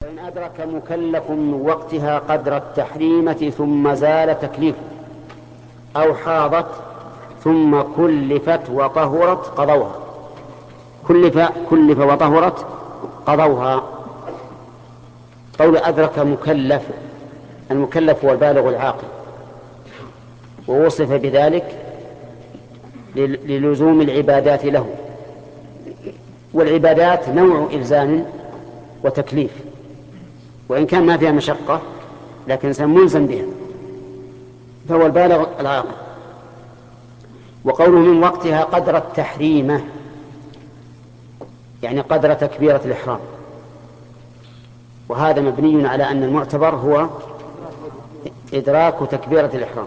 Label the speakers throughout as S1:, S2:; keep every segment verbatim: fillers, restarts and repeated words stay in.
S1: وإن أدرك مكلف من وقتها قدر التحريمة ثم زال تكليفه أو حاضت ثم كلفت وطهرت قضوها. كلف, كلف وطهرت قضوها. قول أدرك مكلف، المكلف هو البالغ العاقل، ووصف بذلك للزوم العبادات له، والعبادات نوع إلزام وتكليف، وإن كان ما فيها مشقة لكن إنسان ملزم بها، فهو البالغ العاقل. وقوله من وقتها قدر التحريمة يعني قدر تكبيرة الإحرام، وهذا مبني على أن المعتبر هو إدراك تكبيرة الإحرام.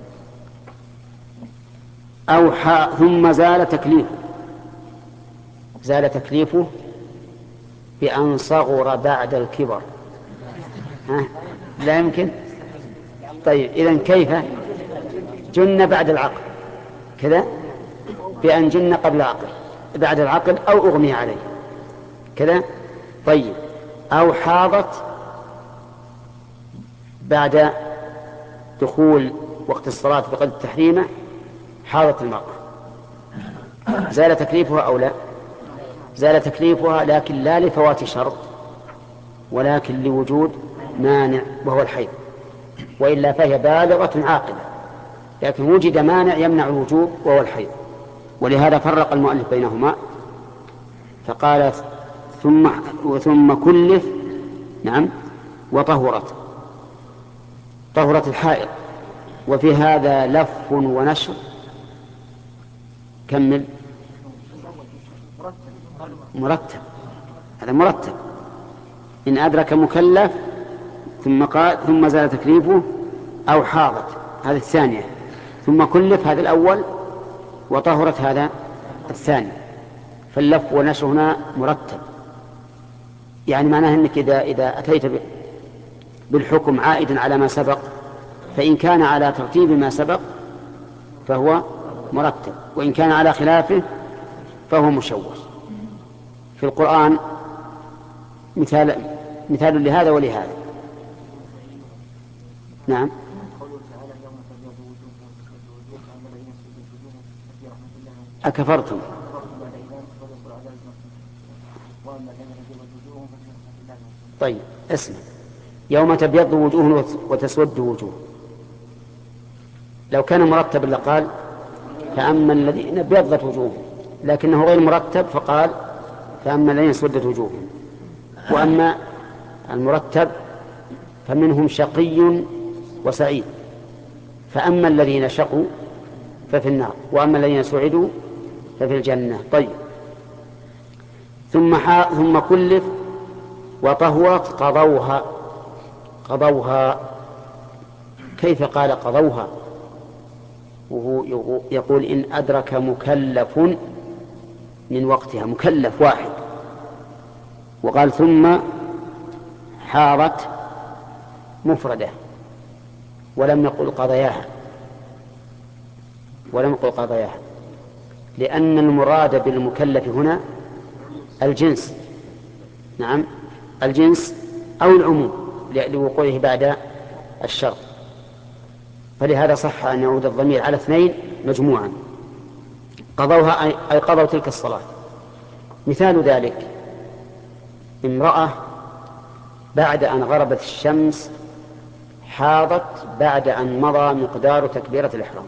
S1: أو ثم زال تكليفه، زال تكليفه بأن صغر بعد الكبر. ها؟ لا يمكن. طيب إذن كيف؟ جن بعد العقل كذا، بأن جن قبل العقل بعد العقل أو أغمي عليه كذا. طيب أو حاضت بعد دخول وقت الصلاة بقدر التحريمة، حاضت المرأة، زال تكليفها أو لا؟ زال تكليفها، لكن لا لفوات شرط ولكن لوجود مانع وهو الحيض، وإلا فهي بالغة عاقلة، لكن وجد مانع يمنع الوجوب وهو الحيض، ولهذا فرق المؤلف بينهما فقال ثم ثم كلف نعم وطهرت، طهرت الحائض. وفي هذا لف ونشر. كمل. مرتب، هذا مرتب. إن أدرك مكلف ثم قال ثم زال تكليفه أو حاضت، هذه الثانية. ثم كلف، هذا الأول. وطهرت، هذا الثاني. فاللف والنشر هنا مرتب، يعني معناه أنك إذا, إذا أتيت بالحكم عائدا على ما سبق، فإن كان على ترتيب ما سبق فهو مرتب، وإن كان على خلافه فهو مشوش. في القرآن مثال, مثال لهذا ولهذا. نعم. أكفرتم. طيب اسمع، يوم تبيض وجوه وتسود وجوه، لو كان مرتب لقال فأما الذين ابيضت وجوههم، لكنه غير مرتب فقال فأما الذين اسودت وجوههم. وأما المرتب فمنهم شقي وسعيد، فأما الذين شقوا ففي النار وأما الذين سعدوا ففي الجنة. طيب ثم ثم كلف وطهرت قضوها. قضوها كيف قال قضوها وهو يقول إن أدرك مكلف من وقتها، مكلف واحد، وقال ثم حارت مفردة ولم يقل قضياها، ولم يقل قضياها، لأن المراد بالمكلف هنا الجنس. نعم الجنس أو العموم لوقوعه بعد الشرط، فلهذا صح أن يعود الضمير على اثنين مجموعا. قضوها أي قضوا تلك الصلاة. مثال ذلك امرأة بعد أن غربت الشمس حاضت بعد أن مضى مقدار تكبيرة الإحرام،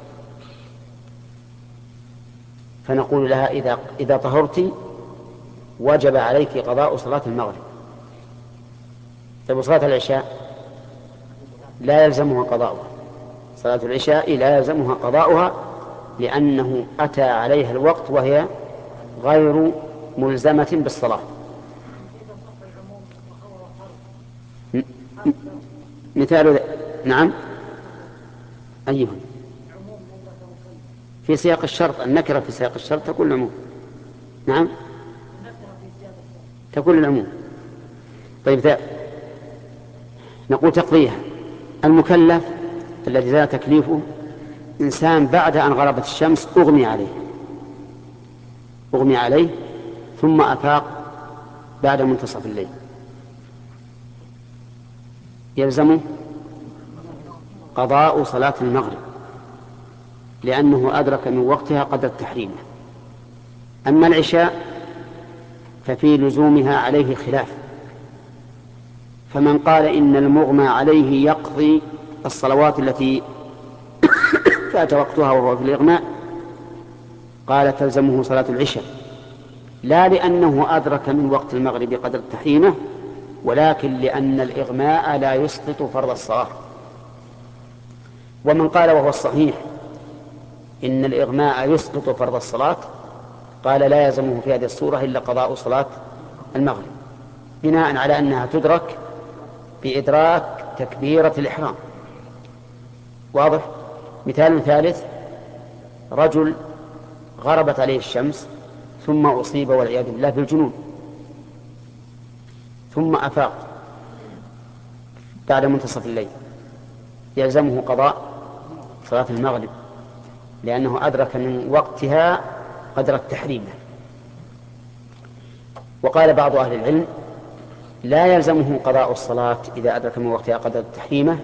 S1: فنقول لها إذا, إذا طهرت وجب عليك قضاء صلاة المغرب. طيب صلاة العشاء لا يلزمها قضاؤها، صلاة العشاء لا يلزمها قضاؤها لأنه أتى عليها الوقت وهي غير ملزمة بالصلاة. مثال نعم أيها في سياق الشرط، النكرة في سياق الشرط تكون العموم. نعم تكون العموم. طيب ذا نقول تقضيها. المكلف الذي زال تكليفه إنسان بعد أن غربت الشمس أغمي عليه أغمي عليه ثم أفاق بعد منتصف الليل، يلزمه قضاء صلاة المغرب لأنه أدرك من وقتها قدر تحريمه. أما العشاء ففي لزومها عليه خلاف، فمن قال إن المغمى عليه يقضي الصلوات التي فات وقتها وهو في الإغماء قال تلزمه صلاة العشاء، لا لأنه أدرك من وقت المغرب قدر تحريمه، ولكن لأن الإغماء لا يسقط فرض الصلاة. ومن قال وهو الصحيح إن الإغماء يسقط فرض الصلاة قال لا يلزمه في هذه الصورة إلا قضاء صلاة المغرب، بناء على أنها تدرك بإدراك تكبيرة الإحرام. واضح؟ مثال ثالث: رجل غربت عليه الشمس ثم أصيب والعياذ بالله بالجنون، ثم أفاق بعد منتصف الليل، يلزمه قضاء صلاة المغرب لأنه أدرك من وقتها قدر التحريم. وقال بعض أهل العلم لا يلزمه قضاء الصلاة إذا أدرك من وقتها قدر التحريم،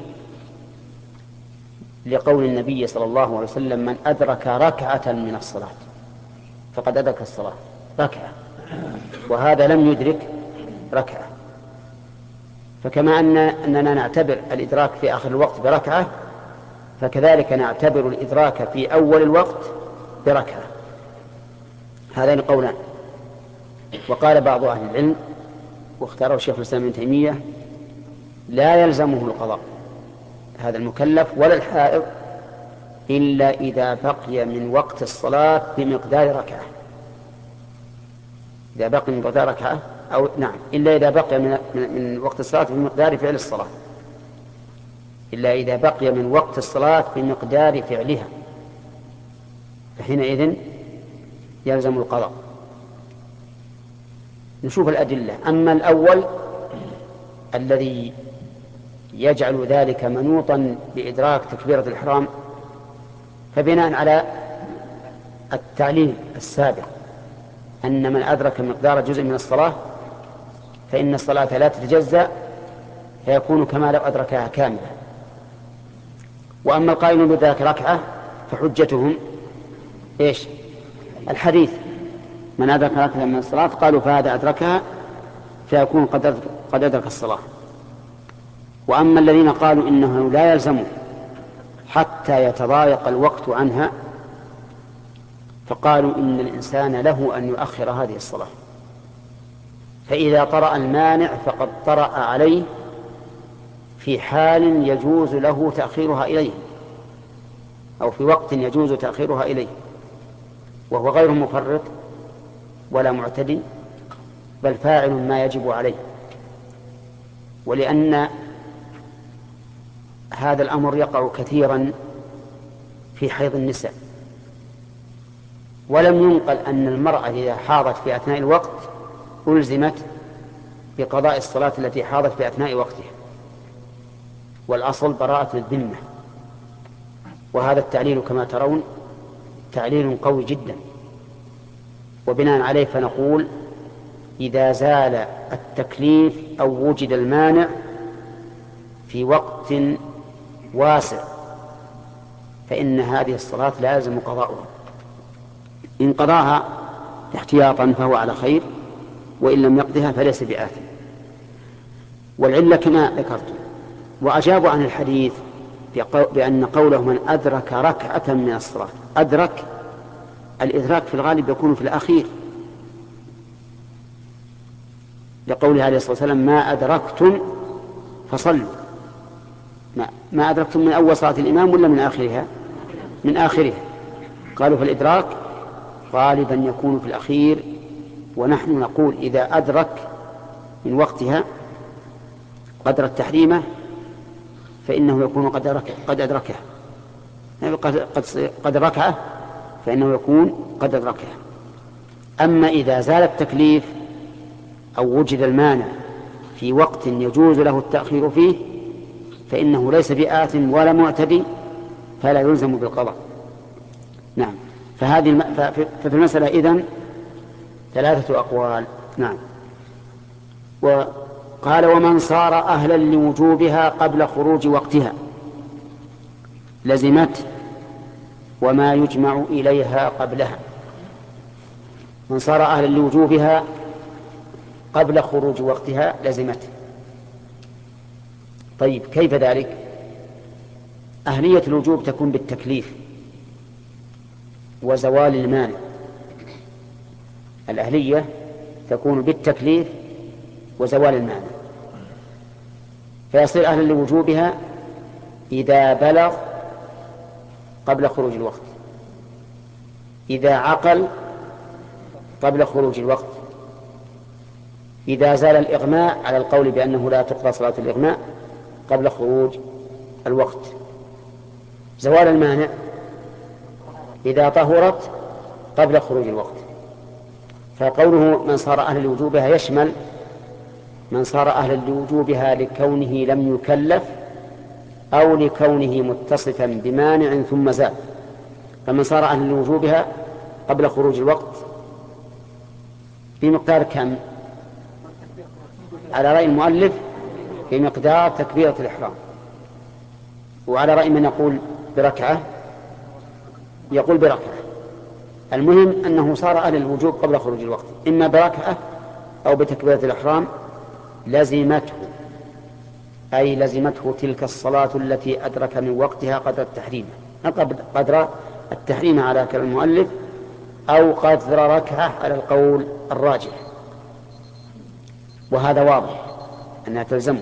S1: لقول النبي صلى الله عليه وسلم: من أدرك ركعة من الصلاة فقد أدرك الصلاة، ركعة، وهذا لم يدرك ركعة. فكما أن أننا نعتبر الإدراك في آخر الوقت بركعة، فكذلك نعتبر الإدراك في أول الوقت بركعة. هذان قولان. وقال بعض أهل العلم واختاره الشيخ الإسلام ابن تيمية: لا يلزمه القضاء هذا المكلف ولا الحائض إلا إذا بقي من وقت الصلاة بمقدار ركعة، إذا بقي من مقدار ركعة أو نعم إلا إذا بقي من, من وقت الصلاة بمقدار فعل الصلاة، إلا إذا بقي من وقت الصلاة بمقدار فعلها، فحينئذ يلزم القضاء. نشوف الأدلة. أما الأول الذي يجعل ذلك منوطا بإدراك تكبيرة الإحرام، فبناء على التعليل السابق أن من أدرك مقدار جزء من الصلاة فإن الصلاة لا تتجزأ، فيكون كما لو أدركها كاملة. وأما القائل بذلك ركعة فحجتهم إيش؟ الحديث: من أدرك ركعة من الصلاة قالوا فهذا أدركها فيكون قد أدرك الصلاة. وأما الذين قالوا إنه لا يلزمه حتى يتضايق الوقت عنها فقالوا إن الإنسان له أن يؤخر هذه الصلاة، فإذا طرأ المانع فقد طرأ عليه في حال يجوز له تأخيرها إليه، أو في وقت يجوز تأخيرها إليه، وهو غير مفرط ولا معتدي بل فاعل ما يجب عليه. ولأن هذا الأمر يقع كثيرا في حيض النساء، ولم ينقل أن المرأة إذا حاضت في أثناء الوقت ألزمت بقضاء الصلاة التي حاضت في أثناء وقتها، والأصل براءة الذمة. وهذا التعليل كما ترون تعليل قوي جدا، وبناء عليه فنقول إذا زال التكليف أو وجد المانع في وقت واسع فإن هذه الصلاة لا يلزم قضاؤها. إن قضاها احتياطا فهو على خير، وإن لم يقضها فليس بآثم. والعلة كما ذكرت. وأجابوا عن الحديث بأن قوله من أدرك ركعة من الصلاة، أدرك الإدراك في الغالب يكون في الأخير، لقوله عليه الصلاة والسلام: ما أدركتم فصلوا. ما, ما أدركتم من أول صلاة الإمام ولا من آخرها؟ من آخرها. قالوا فالإدراك غالبا يكون في الأخير، ونحن نقول إذا أدرك من وقتها قدر التحريمة فإنه يكون قد أدركه قد أدركه قد ركعه فإنه يكون قد أدركه. أما إذا زال التكليف أو وجد المانع في وقت يجوز له التأخير فيه فإنه ليس بآثم ولا معتدي، فلا يلزم بالقضاء. نعم. فهذه الم... ففي المسألة إذن ثلاثة أقوال. نعم. قال ومن صار أهلا لوجوبها قبل خروج وقتها لزمت وما يجمع إليها قبلها. من صار أهلا لوجوبها قبل خروج وقتها لزمت. طيب كيف ذلك؟ أهلية الوجوب تكون بالتكليف وزوال المانع. الأهلية تكون بالتكليف وزوال المانع، فيصير أهلا لوجوبها إذا بلغ قبل خروج الوقت، إذا عقل قبل خروج الوقت، إذا زال الإغماء على القول بأنه لا تقضى صلاة الإغماء قبل خروج الوقت. زوال المانع إذا طهرت قبل خروج الوقت. فقوله من صار أهلا لوجوبها يشمل من صار أهلا لوجوبها لكونه لم يكلف أو لكونه متصفا بمانع ثم زال. فمن صار أهلا لوجوبها قبل خروج الوقت بمقدار كم؟ على رأي المؤلف بمقدار تكبيرة الإحرام، وعلى رأي من يقول بركعة يقول بركعة. المهم أنه صار أهل الوجوب قبل خروج الوقت إما بركعة أو بتكبيرة الإحرام لزمته، أي لزمته تلك الصلاة التي أدرك من وقتها قدر التحريم قدر التحريم على كلام المؤلف، أو قدر ركعة على القول الراجح. وهذا واضح أنها تلزمه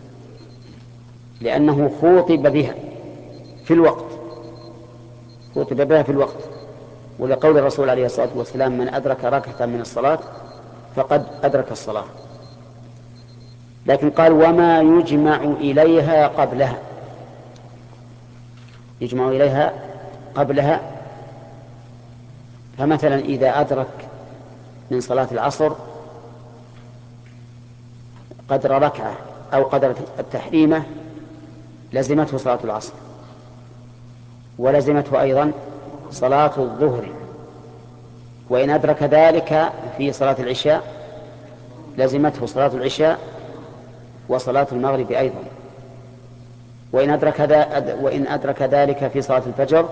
S1: لأنه خوطب بها في الوقت، خوطب بها في الوقت، ولقول الرسول عليه الصلاة والسلام من أدرك ركعة من الصلاة فقد أدرك الصلاة. لكن قال وما يجمع إليها قبلها، يجمع إليها قبلها. فمثلا إذا أدرك من صلاة العصر قدر ركعة أو قدر التحريمة لزمته صلاة العصر، ولزمته أيضا صلاة الظهر، وإن أدرك ذلك في صلاة العشاء لزمته صلاة العشاء وصلاة المغرب أيضا، وإن أدرك, وإن أدرك ذلك في صلاة الفجر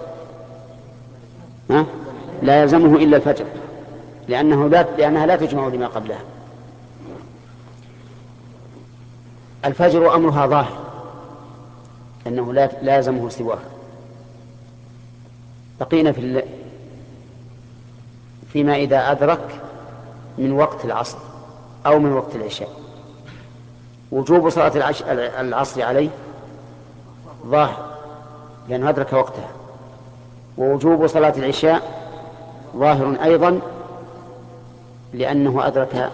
S1: لا يلزمه إلا الفجر لأنه لا لأنها لا تجمع لما قبلها. الفجر أمرها ظاهر أنه لا لازمه سواه. بقينا في فيما إذا أدرك من وقت العصر أو من وقت العشاء. وجوب صلاة العصر عليه ظاهر لأنه أدرك وقتها، ووجوب صلاة العشاء ظاهر أيضا لأنه أدرك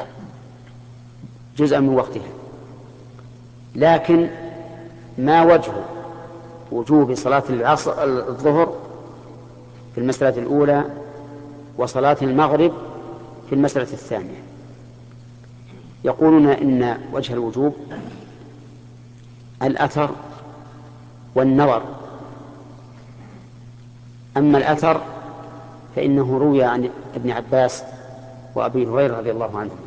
S1: جزءا من وقتها. لكن ما وجه وجوب صلاة العصر الظهر في المسألة الأولى وصلاة المغرب في المسألة الثانية؟ يقولون إن وجه الوجوب الأثر والنظر. أما الأثر فإنه روي عن ابن عباس وأبي هريرة رضي الله عنهم،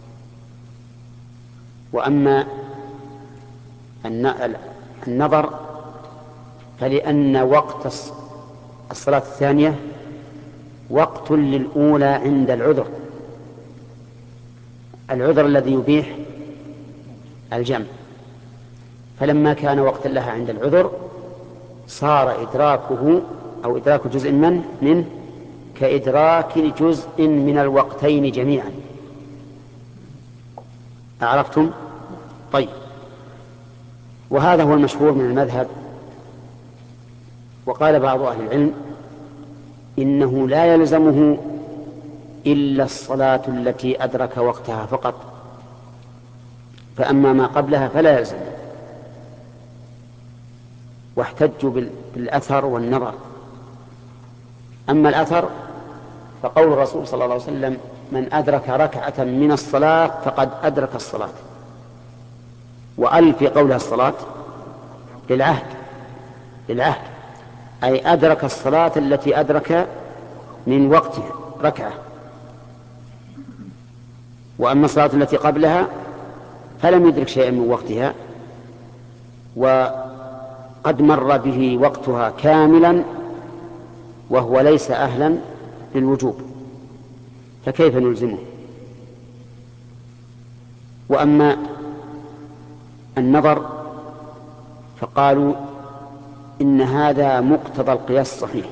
S1: وأما النظر فلأن وقت الصلاة الثانية وقت للأولى عند العذر، العذر الذي يبيح الجمع، فلما كان وقتا لها عند العذر صار إدراكه أو إدراك جزء من منه كإدراك جزء من الوقتين جميعا. أعرفتم؟ طيب، وهذا هو المشهور من المذهب. وقال بعض أهل العلم إنه لا يلزمه إلا الصلاة التي أدرك وقتها فقط، فأما ما قبلها فلا يلزم. واحتجوا بالأثر والنظر. أما الأثر فقول الرسول صلى الله عليه وسلم من أدرك ركعة من الصلاة فقد أدرك الصلاة، وأل في قولها الصلاة للعهد للعهد أي أدرك الصلاة التي أدرك من وقتها ركعة. وأما الصلاة التي قبلها فلم يدرك شيئا من وقتها وقد مر به وقتها كاملا وهو ليس أهلا للوجوب، فكيف نلزمه؟ وأما النظر فقالوا إن هذا مقتضى القياس الصحيح،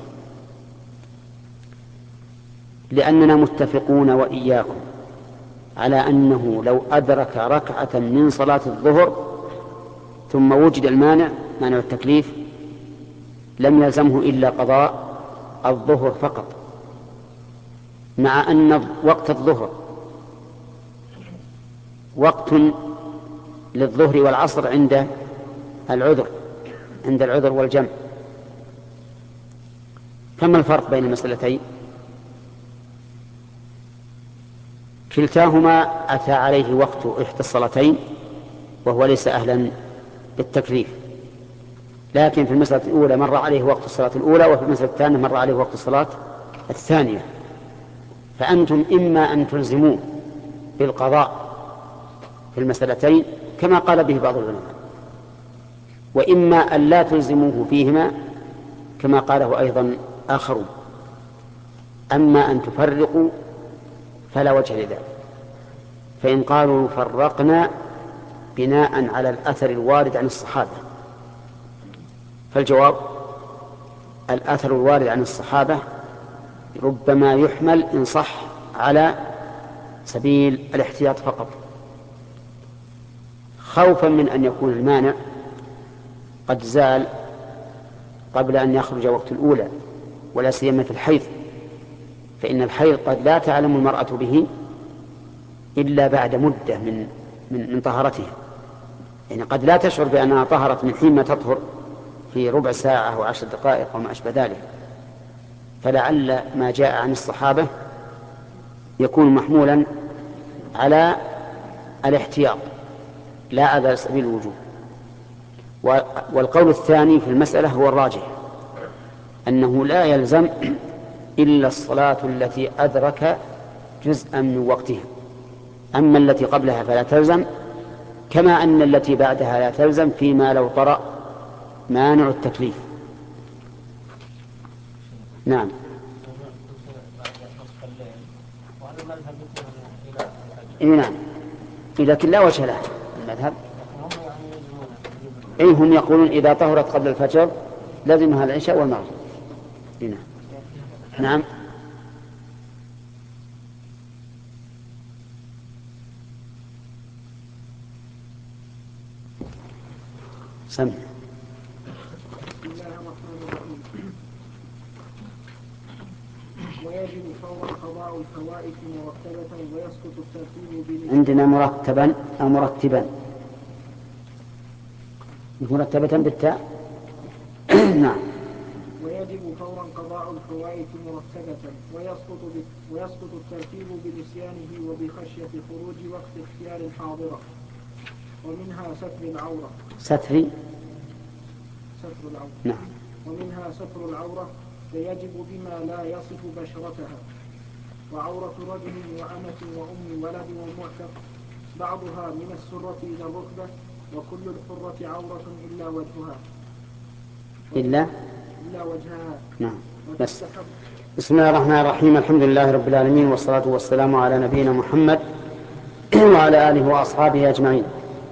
S1: لأننا متفقون وإياكم على أنه لو أدرك ركعة من صلاة الظهر ثم وجد المانع مانع التكليف لم يلزمه إلا قضاء الظهر فقط، مع أن وقت الظهر وقت للظهر والعصر عند العذر عند العذر والجمع. فما الفرق بين المسألتين؟ كلتاهما أتى عليه وقت إحدى الصلاتين وهو ليس أهلا بالتكليف، لكن في المسألة الأولى مر عليه وقت الصلاة الأولى وفي المسألة الثانية مر عليه وقت الصلاة الثانية، فأنتم إما أن تلزموه بالقضاء في المسألتين كما قال به بعض العلماء، وإما أن لا تلزموه فيهما كما قاله أيضا آخرون. أما أن تفرقوا فلا وجه لذلك، فإن قالوا فرقنا بناء على الأثر الوارد عن الصحابة فالجواب الأثر الوارد عن الصحابة ربما يحمل إن صح على سبيل الاحتياط فقط، خوفا من أن يكون المانع قد زال قبل أن يخرج وقت الأولى، ولا سيما في الحيض، فإن الحيض قد لا تعلم المرأة به إلا بعد مدة من من, من طهرتها، يعني قد لا تشعر بأنها طهرت من حين ما تطهر في ربع ساعة أو عشر دقائق أو ما أشبه ذلك، فلعل ما جاء عن الصحابة يكون محمولا على الاحتياط لا على سبيل الوجوب. والقول الثاني في المسألة هو الراجح، أنه لا يلزم إلا الصلاة التي أدرك جزءا من وقتها، أما التي قبلها فلا تلزم، كما أن التي بعدها لا تلزم فيما لو طرأ مانع التكليف. نعم. إيه نعم، لكن لا وجه له المذهب. إيه هم يقولون إذا طهرت قبل الفجر لازمها العشاء والمغرب. نعم. نعم. سمع.
S2: ويجب فورا قضاء الفوائد مرتبة ويسقط الترتيب بنسبة.
S1: عندنا مرتبا أو مرتبا؟ مرتبة بالتاء. نعم.
S2: ويجب فورا قضاء الفوائد مرتبة ويسقط ويسقط الترتيب بنسيانه وبخشية خروج وقت اختيار حاضرة، ومنها ستر العورة.
S1: ستر
S2: ستر العورة.
S1: نعم.
S2: ومنها ستر العورة فيجب بما لا يصف بشرتها، وعورة رجل وأمة وأم ولد ومعتق بعضها من السرة إلى الركبة، وكل الحرة عورة إلا وجهها
S1: إلا
S2: إلا وجهها.
S1: نعم. بس. بسم الله الرحمن الرحيم، الحمد لله رب العالمين، والصلاة والسلام على نبينا محمد وعلى آله وأصحابه أجمعين.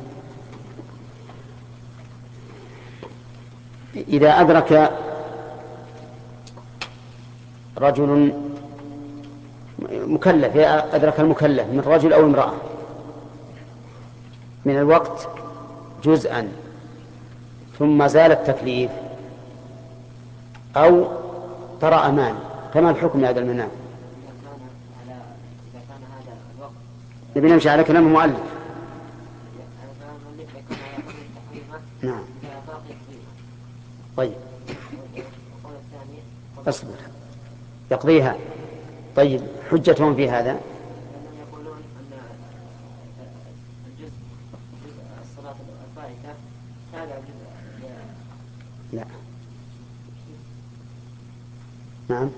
S1: إذا أدرك رجل مكلف أدرك المكلف من رجل أو امرأة من الوقت جزءا ثم زال التكليف أو طرأ أمان، فما الحكم هذا المنام؟
S3: إذا كان هذا الوقت
S1: نبي نمشي على كلام المؤلف. نعم. طيب اصبر يقضيها. طيب حجتهم في هذا
S3: يقولون أن الجزء جزء الصلاة الفائتة تابع جزء.
S1: لا. نعم.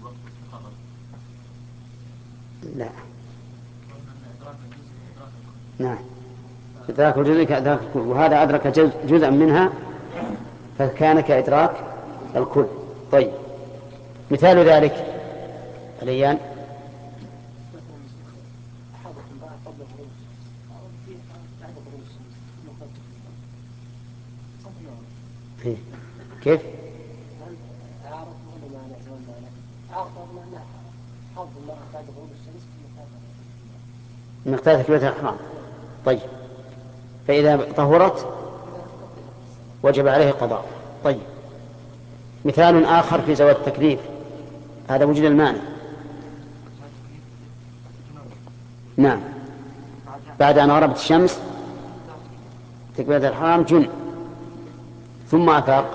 S1: لا. نعم إدراك الجزء كإدراك الكل، وهذا أدرك جزءا منها فكان كإدراك الكل. طيب مثال ذلك عليان كيف؟ مقدار تكبيرة الإحرام. طيب فإذا طهرت وجب عليه قضاء. طيب مثال آخر في زوال التكليف، هذا وجد المانع. نعم بعد أن غربت الشمس تكبيرة الإحرام جن ثم أفاق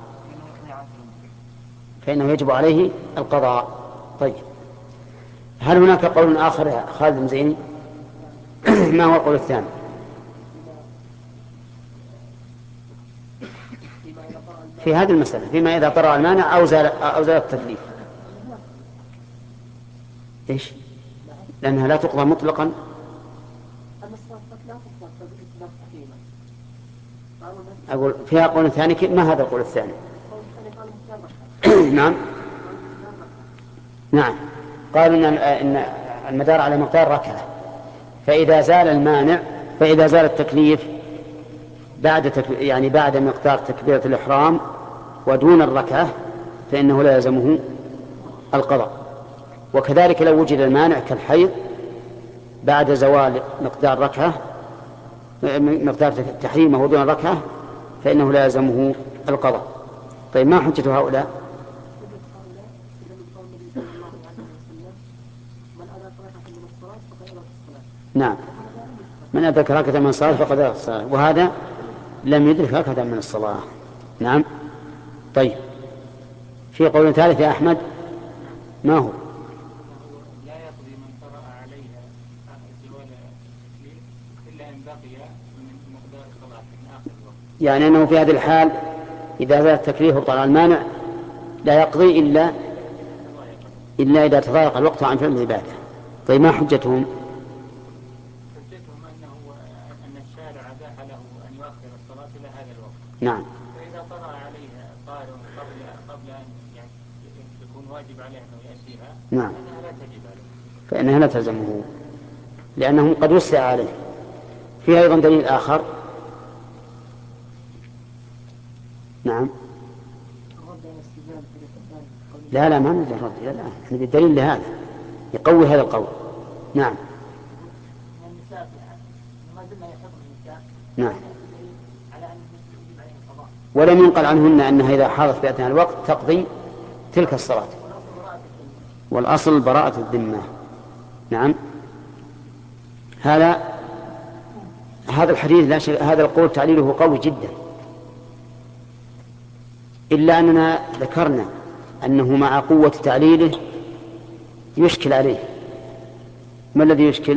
S1: فإنه يجب عليه القضاء. طيب هل هناك قول آخر خالد المزيني؟ ما هو القول الثاني؟ في هذه المسألة فيما إذا طرأ المانع أو زال أو زال التكليف. إيش؟ لأنها لا تقضى مطلقا. أقول فيها قول ثاني. ما هذا القول الثاني؟ نعم نعم قالوا إن المدار على مقدار ركعة، فإذا زال المانع فإذا زال التكليف بعد تك... يعني بعد مقدار تكبيرة الإحرام ودون الركعة فإنه لا يلزمه القضاء. وكذلك لو وجد المانع كالحيض بعد زوال مقدار ركعة مقدار تحريمه ودون الركعة فإنه لا يلزمه القضاء. طيب ما حجة هؤلاء؟ نعم من أدرك ركعة من الصلاة فقد أدرك الصلاة، وهذا لم يدرك ركعة من الصلاة. نعم. طيب في قول ثالث يا أحمد ما هو؟
S4: لا يقضي من طرأ عليها زوال التكليف إلا أن بقي من مقدار الصلاة من آخر الوقت.
S1: يعني أنه في هذه الحال إذا زال التكليف وطرأ المانع لا يقضي إلا إلا إذا تضايق الوقت عن فعل العبادة. طيب ما حجتهم؟ نعم.
S4: فإذا طرأ عليها طارئ قبل قبل أن يعني يكون واجب عليه أنه يأتيها
S1: نعم
S4: فإنها لا تجب عليه.
S1: فإنها لا تلزمه لأنه قد وسع عليه. فيها أيضا دليل آخر. نعم. لا لا ما نريد الرد، لا لا نريد الدليل لهذا يقوي هذا القول. نعم. نعم. ولم ينقل عنهن أنها إذا حاضت في أثناء الوقت تقضي تلك الصلاة، والأصل براءة الذمة. نعم. هذا هذا الحديث لا شيء، هذا القول تعليله قوي جدا، إلا أننا ذكرنا أنه مع قوة تعليله يشكل عليه. ما الذي يشكل؟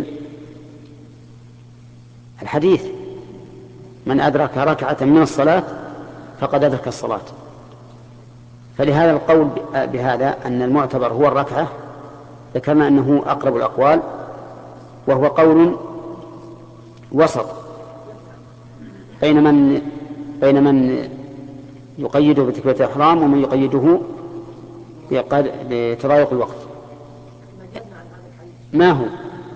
S1: الحديث من أدرك ركعة من الصلاة فقد أدرك الصلاة. فلهذا القول بهذا أن المعتبر هو الركعة ذكرنا أنه أقرب الأقوال، وهو قول وسط بين من بين من يقيده بتكبيرة الإحرام ومن يقيده بتضايق الوقت. ما هو؟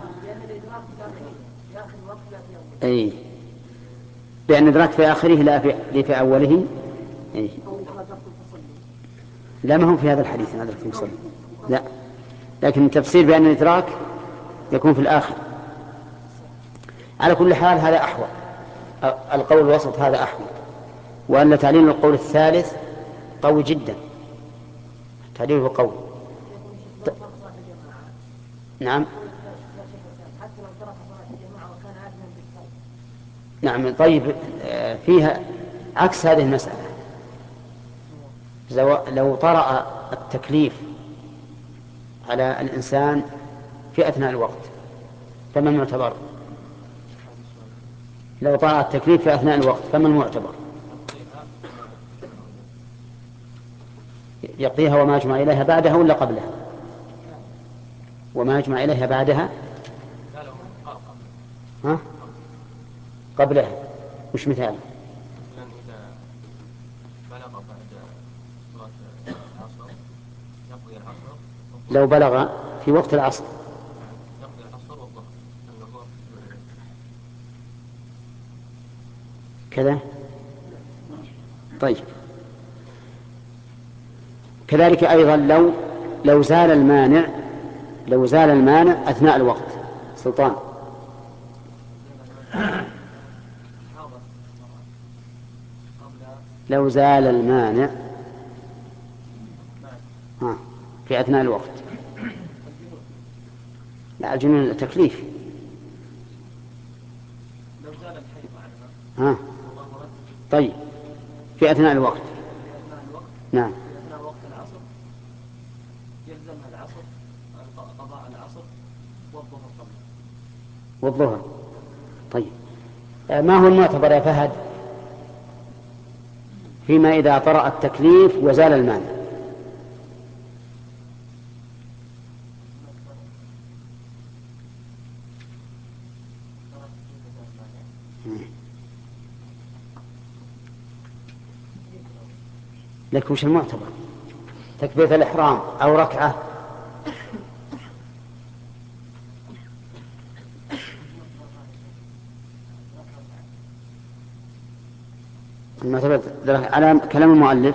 S1: أي بأن إدراك في آخره لا في, في أوله. أي. لا ما هو في هذا الحديث هذا في مصلي. لا لكن التفسير بأن الإدراك يكون في الآخر. على كل حال هذا أحوط، القول الوسط هذا أحوط، وأن تعليل القول الثالث قوي جدا، تعليله قوي. ط... نعم نعم. طيب فيها عكس هذه المسألة، لو طرأ التكليف على الإنسان في أثناء الوقت فما المعتبر؟ لو طرأ التكليف في أثناء الوقت فما المعتبر؟ يقضيها وما يجمع إليها بعدها ولا قبلها؟ وما يجمع إليها بعدها ها؟ قبلها مش مثال.
S5: مثلا إذا بلغ بعد صلاة العصر يقضي العصر.
S1: لو بلغ في وقت العصر
S5: يقضي العصر والظهر. الظهر
S1: كذا. طيب كذلك أيضا لو لو زال المانع لو زال المانع أثناء الوقت. سلطان. لو زال المانع ها في أثناء الوقت. لا الجنون تكليف.
S2: لو زال الحي
S1: ها طيب في أثناء الوقت.
S2: أثناء الوقت
S1: نعم.
S2: أثناء وقت العصر يلزمها العصر قضاء العصر والظهر قبله.
S1: والظهر. طيب ما هو المعتبر يا فهد فيما إذا طرأ التكليف وزال المانع؟ لكن وش المعتبر؟ تكبيرة الإحرام أو ركعة؟ المعتبر على كلام المؤلف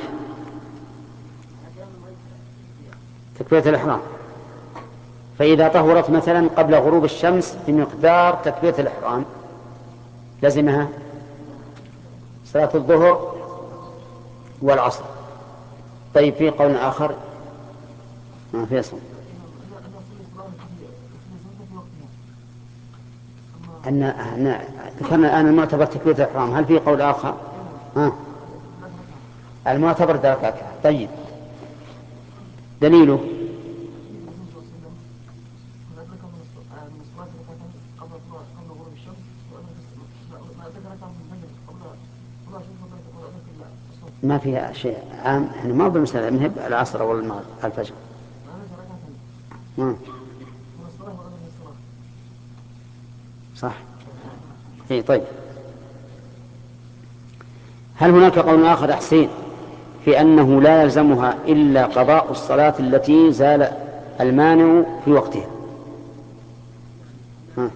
S1: تكبيرة الإحرام. فإذا طهرت مثلا قبل غروب الشمس بمقدار تكبيرة الإحرام لزمها صلاة الظهر والعصر. طيب في قول آخر ما في أصل أن أن ذكرنا الآن المعتبر تكبيرة الإحرام. هل في قول آخر؟ ها المعتبر ذلك. طيب دليله ما فيها شيء عام. احنا ما بمثال نهب العصر ولا المغرب الفجر. صح. اي طيب. هل هناك قول آخر أحسين في أنه لا يلزمها إلا قضاء الصلاة التي زال المانع في وقتها؟ ها.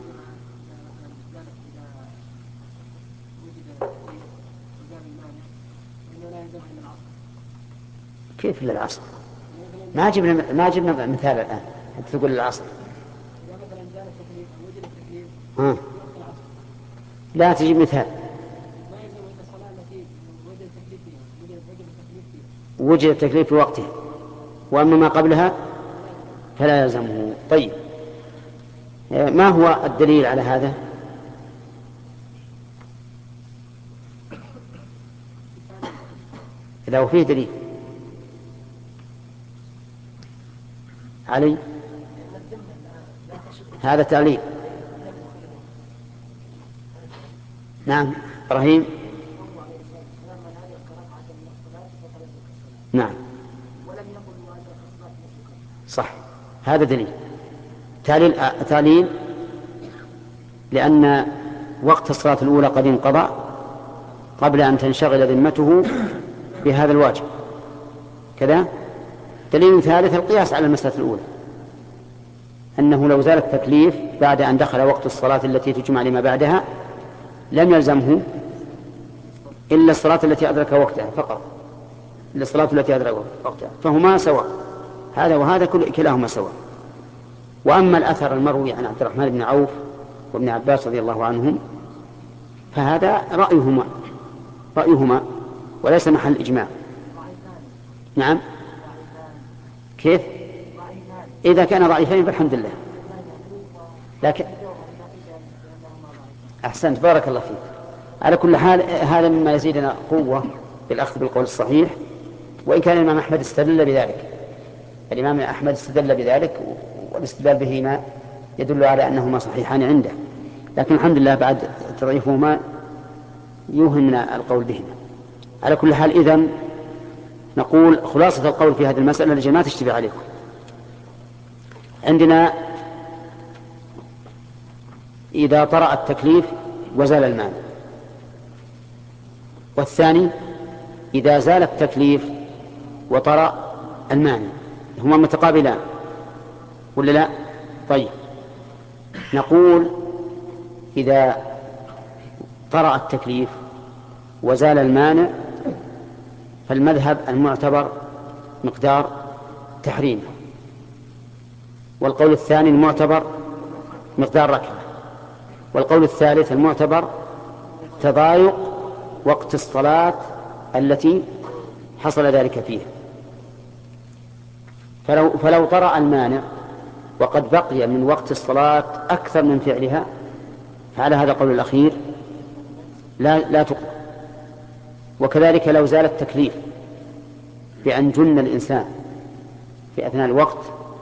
S1: كيف إلا العصر؟ ما جبنا ما جبنا مثال الآن حتى تقول العصر. ها. لا تجيب مثال. وجد التكليف في وقته وأما ما قبلها فلا يلزمه. طيب ما هو الدليل على هذا؟ إذا هو فيه دليل علي هذا تعليل. نعم إبراهيم. نعم صح هذا دليل تعليل تعليل لأن وقت الصلاة الأولى قد انقضى قبل أن تنشغل ذمته بهذا الواجب كذا. دليل ثالث القياس على المسألة الأولى أنه لو زال التكليف بعد أن دخل وقت الصلاة التي تجمع لما بعدها لم يلزمه إلا الصلاة التي أدرك وقتها فقط. إلا الصلاة التي أدرك وقتها فهما سواء. هذا وهذا كلاهما سواء. وأما الأثر المروي عن عبد الرحمن بن عوف وابن عباس رضي الله عنهم فهذا رأيهما رأيهما وليس محل إجماع. نعم كيف؟ إذا كان ضعيفين فالحمد لله. لكن أحسنت بارك الله فيك. على كل حال هذا مما يزيدنا قوة بالأخذ بالقول الصحيح وإن كان الإمام أحمد استدل بذلك. الإمام أحمد استدل بذلك والاستدلال بهما يدل على أنهما صحيحان عنده لكن الحمد لله بعد تضعيفهما يوهمنا القول بهما. على كل حال إذن نقول خلاصة القول في هذه المسألة لجي ما تشتبه عليكم. عندنا إذا طرأ التكليف وزال المانع والثاني إذا زال التكليف وطرأ المانع، هما متقابلان ولا لا؟ طيب، نقول إذا طرأ التكليف وزال المانع فالمذهب المعتبر مقدار تحريمه، والقول الثاني المعتبر مقدار ركعة، والقول الثالث المعتبر تضايق وقت الصلاة التي حصل ذلك فيها. فلو, فلو طرأ المانع وقد بقي من وقت الصلاة أكثر من فعلها فعلى هذا القول الأخير لا, لا تقبل. وكذلك لو زال التكليف بأن جن الإنسان في أثناء الوقت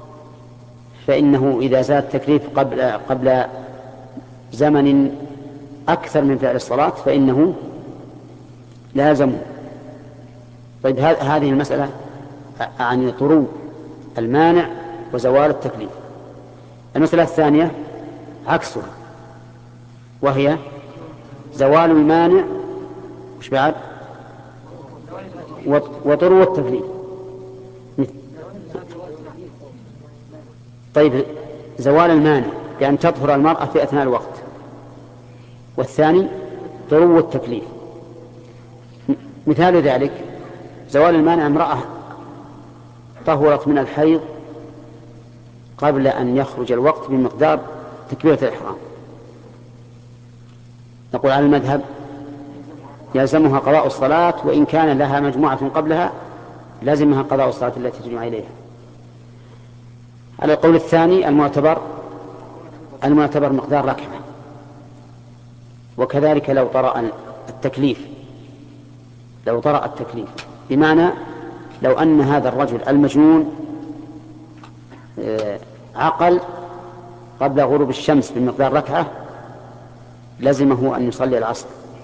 S1: فإنه إذا زال التكليف قبل, قبل زمن أكثر من فعل الصلاة فإنه لازم. طيب هذه المسألة عن طرو المانع وزوال التكليف. المسألة الثانية عكسها، وهي زوال المانع وش بعد وطرو التكليف. طيب زوال المانع بأن تطهر المرأة في أثناء الوقت، والثاني طرو التكليف. مثال ذلك زوال المانع امرأة طهرت من الحيض قبل أن يخرج الوقت بمقدار تكبيرة الإحرام، نقول على المذهب يلزمها قضاء الصلاة، وإن كان لها مجموعة قبلها لازمها قضاء الصلاة التي تجمع إليها. على القول الثاني المعتبر المعتبر مقدار ركعة. وكذلك لو طرأ التكليف لو طرأ التكليف بمعنى لو أن هذا الرجل المجنون عقل قبل غروب الشمس بمقدار ركعة لزمه أن يصلي العصر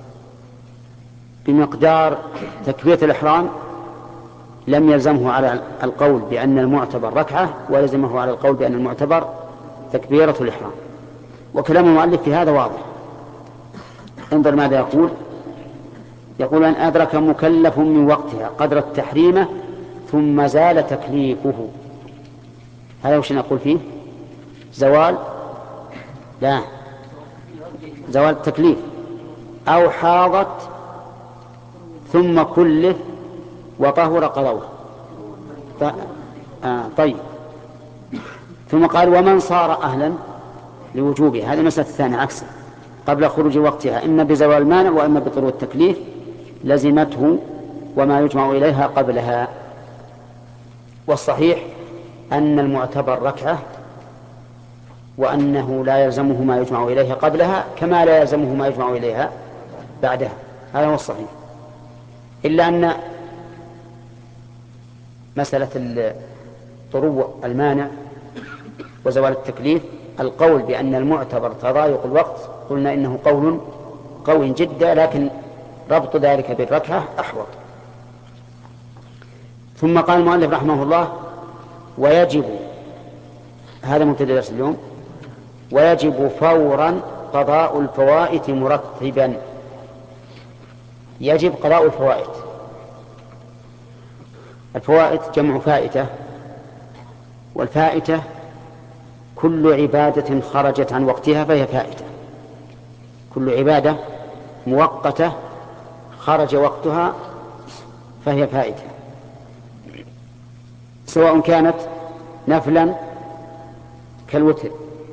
S1: بمقدار تكبيرة الإحرام، لم يلزمه على القول بأن المعتبر ركعة، ولزمه على القول بأن المعتبر تكبيرة الإحرام. وكلام المؤلف في هذا واضح. انظر ماذا يقول. يقول أن أدرك مكلف من وقتها قدر التحريمة ثم زال تكليفه. هذا وش نقول فيه؟ زوال لا زوال التكليف أو حاضت ثم كلف وطهر قضوه. ف... آه طيب ثم قال ومن صار أهلا لوجوبها. هذه المسألة الثانية عكسها، قبل خروج وقتها إما بزوال المانع وإما بطرو التكليف لزمته وما يجمع إليها قبلها. والصحيح أن المعتبر ركعة، وأنه لا يلزمه ما يجمع إليها قبلها كما لا يلزمه ما يجمع إليها بعدها. هذا هو الصحيح، إلا أن مسألة طرو المانع وزوال التكليف القول بأن المعتبر تضايق الوقت قلنا إنه قول قوي جدا، لكن ربط ذلك بالركعة أحوط. ثم قال المؤلف رحمه الله ويجب، هذا مبتدأ درس اليوم، ويجب فورا قضاء الفوائت مرتبا. يجب قضاء الفوائت. الفوائت جمع فائتة، والفائتة كل عبادة خرجت عن وقتها فهي فائتة. كل عبادة مؤقتة خرج وقتها فهي فائتة، سواء كانت نفلا كالوتر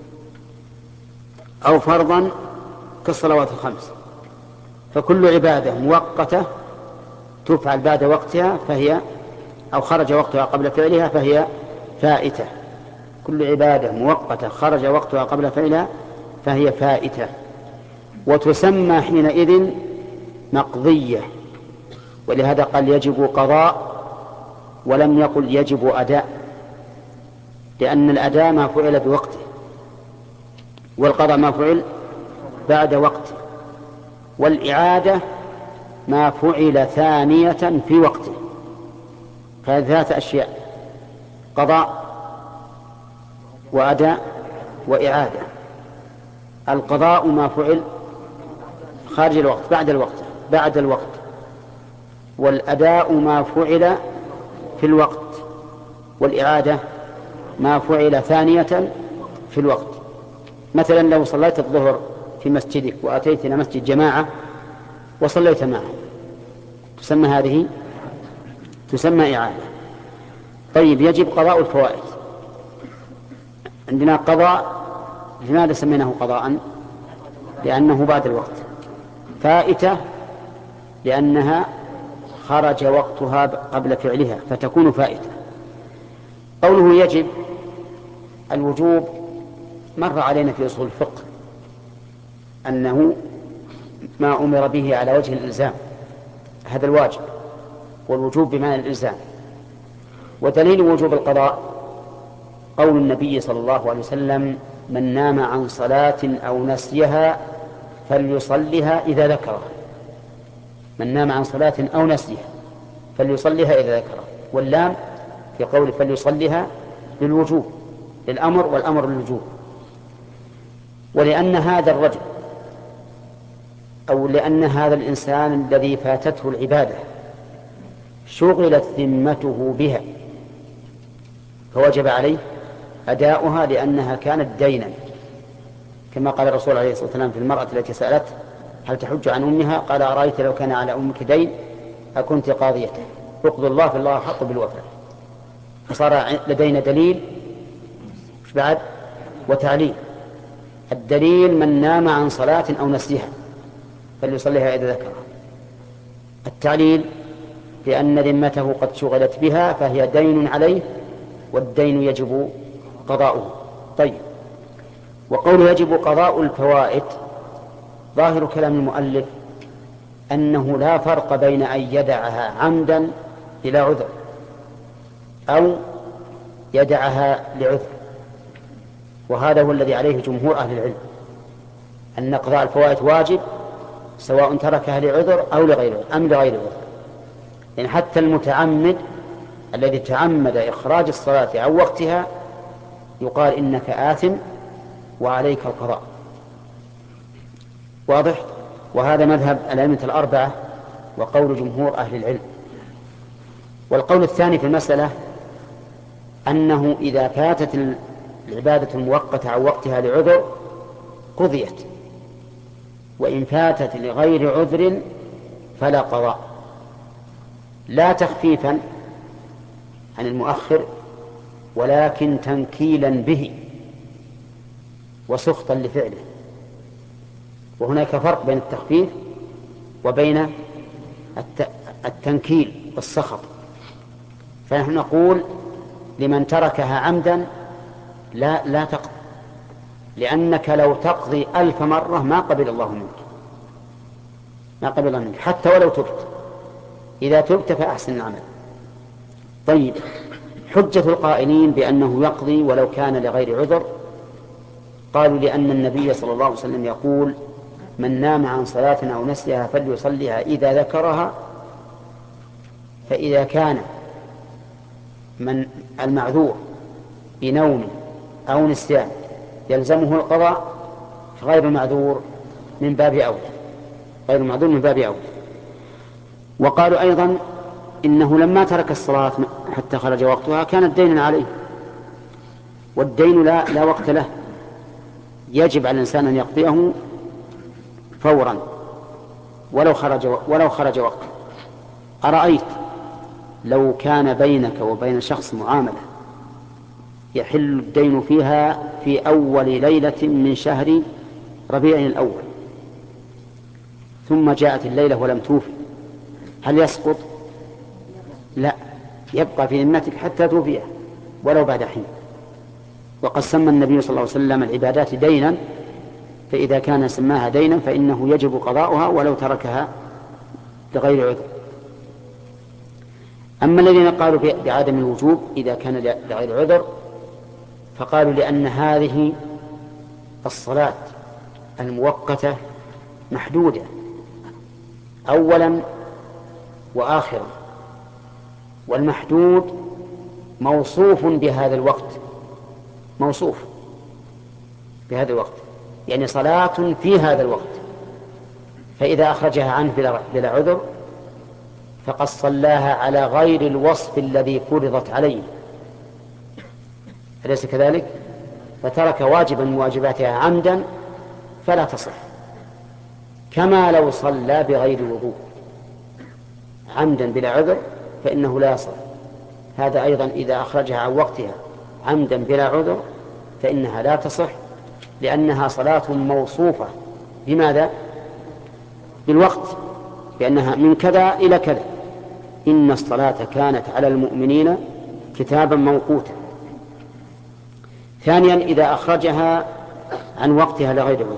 S1: أو فرضا كالصلوات الخمس. فكل عبادة مؤقتة تفعل بعد وقتها فهي أو خرج وقتها قبل فعلها فهي فائتة. كل عبادة مؤقتة خرج وقتها قبل فعلها فهي فائتة، وتسمى حينئذ مقضية. ولهذا قال يجب قضاء ولم يقل يجب أداء، لأن الأداء ما فعل بوقته والقضاء ما فعل بعد وقته، والإعادة ما فعل ثانية في وقته. فهذه ثلاثة أشياء: قضاء وأداء وإعادة. القضاء ما فعل خارج الوقت بعد الوقت بعد الوقت والأداء ما فعل في الوقت، والإعادة ما فعل ثانية في الوقت. مثلا لو صليت الظهر في مسجدك وأتيت إلى مسجد جماعة وصليت معه، تسمى هذه تسمى إعادة. طيب، يجب قضاء الفوائد. عندنا قضاء، لماذا سميناه قضاء؟ لأنه بعد الوقت. فائتة لأنها خرج وقتها قبل فعلها فتكون فائتة. قوله يجب، الوجوب مر علينا في أصول الفقه أنه ما أمر به على وجه الإلزام، هذا الواجب، والوجوب بمعنى الإلزام. ودليل وجوب القضاء قول النبي صلى الله عليه وسلم: من نام عن صلاة أو نسيها فليصلها إذا ذكرها. من نام عن صلاة أو نسيها فليصلها إذا ذكرها. واللام في قول فليصلها للوجوب، للأمر، والأمر للوجوب. ولأن هذا الرجل أو لأن هذا الإنسان الذي فاتته العبادة شغلت ذمته بها فوجب عليه أداؤها لأنها كانت دينا، كما قال الرسول عليه الصلاة والسلام في المرأة التي سألت: هل تحج عن أمها؟ قال: أرأيت لو كان على أمك دين أكنت قاضيته؟ اقضوا الله فالله حق بالوفاء. فصار لدينا دليل بعد وتعليل. الدليل: من نام عن صلاة أو نسيها فليصليها إذا ذكرها. التعليل: لأن ذمته قد شغلت بها فهي دين عليه، والدين يجب قضاؤه. طيب، وقول يجب قضاء الفوائد ظاهر كلام المؤلف أنه لا فرق بين أن يدعها عمدا إلى عذر أو يدعها لعذر، وهذا هو الذي عليه جمهور أهل العلم، أن قضاء الفوائد واجب سواء تركها لعذر أو لغير عذر أم لغير عذر. يعني حتى المتعمد الذي تعمد إخراج الصلاة عن وقتها يقال إنك آثم وعليك القضاء. واضح؟ وهذا مذهب الأئمة الأربعة وقول جمهور أهل العلم. والقول الثاني في المسألة أنه إذا فاتت العبادة المؤقتة عن وقتها لعذر قضيت، وإن فاتت لغير عذر فلا قضاء، لا تخفيفا عن المؤخر ولكن تنكيلا به وسخطا لفعله. وهناك فرق بين التخفيف وبين التنكيل والسخط. فنحن نقول لمن تركها عمدا لا لا تقضي، لأنك لو تقضي ألف مرة ما قبل الله منك، ما قبل الله منك حتى ولو تبت. إذا تبت فأحسن العمل. طيب، حجة القائلين بأنه يقضي ولو كان لغير عذر قالوا لأن النبي صلى الله عليه وسلم يقول: من نام عن صلاة أو نسيها فليصليها إذا ذكرها. فإذا كان من المعذور بنوم أو نسيان يلزمه القضاء فغير المعذور من باب أولى، غير المعذور من باب أولى. وقالوا أيضا إنه لما ترك الصلاة حتى خرج وقتها كانت دينا عليه، والدين لا, لا وقت له، يجب على الإنسان أن يقضيه فورا ولو خرج ولو خرج وقته. أرأيت لو كان بينك وبين شخص معاملة يحل الدين فيها في أول ليلة من شهر ربيع الأول ثم جاءت الليلة ولم توفي، هل يسقط؟ لا، يبقى في ذمتك حتى توفيه ولو بعد حين. وقد سمى النبي صلى الله عليه وسلم العبادات دينا، فإذا كان سماها دينا فإنه يجب قضاؤها ولو تركها لغير عذر. أما الذين قالوا بعدم الوجوب إذا كان لغير عذر فقالوا لأن هذه الصلاة المؤقتة محدودة أولا وآخرا، والمحدود موصوف بهذا الوقت، موصوف بهذا الوقت، يعني صلاة في هذا الوقت، فإذا أخرجها عنه بلا عذر فقد صلاها على غير الوصف الذي فرضت عليه، أليس كذلك؟ فترك واجبا من واجباتها عمدا فلا تصح، كما لو صلى بغير وضوء عمدا بلا عذر فإنه لا يصح. هذا أيضا إذا أخرجها عن وقتها عمدا بلا عذر فإنها لا تصح، لأنها صلاة موصوفة بماذا؟ بالوقت، لأنها من كذا إلى كذا، إن الصلاة كانت على المؤمنين كتابا موقوتا. ثانيا إذا أخرجها عن وقتها لغير عذر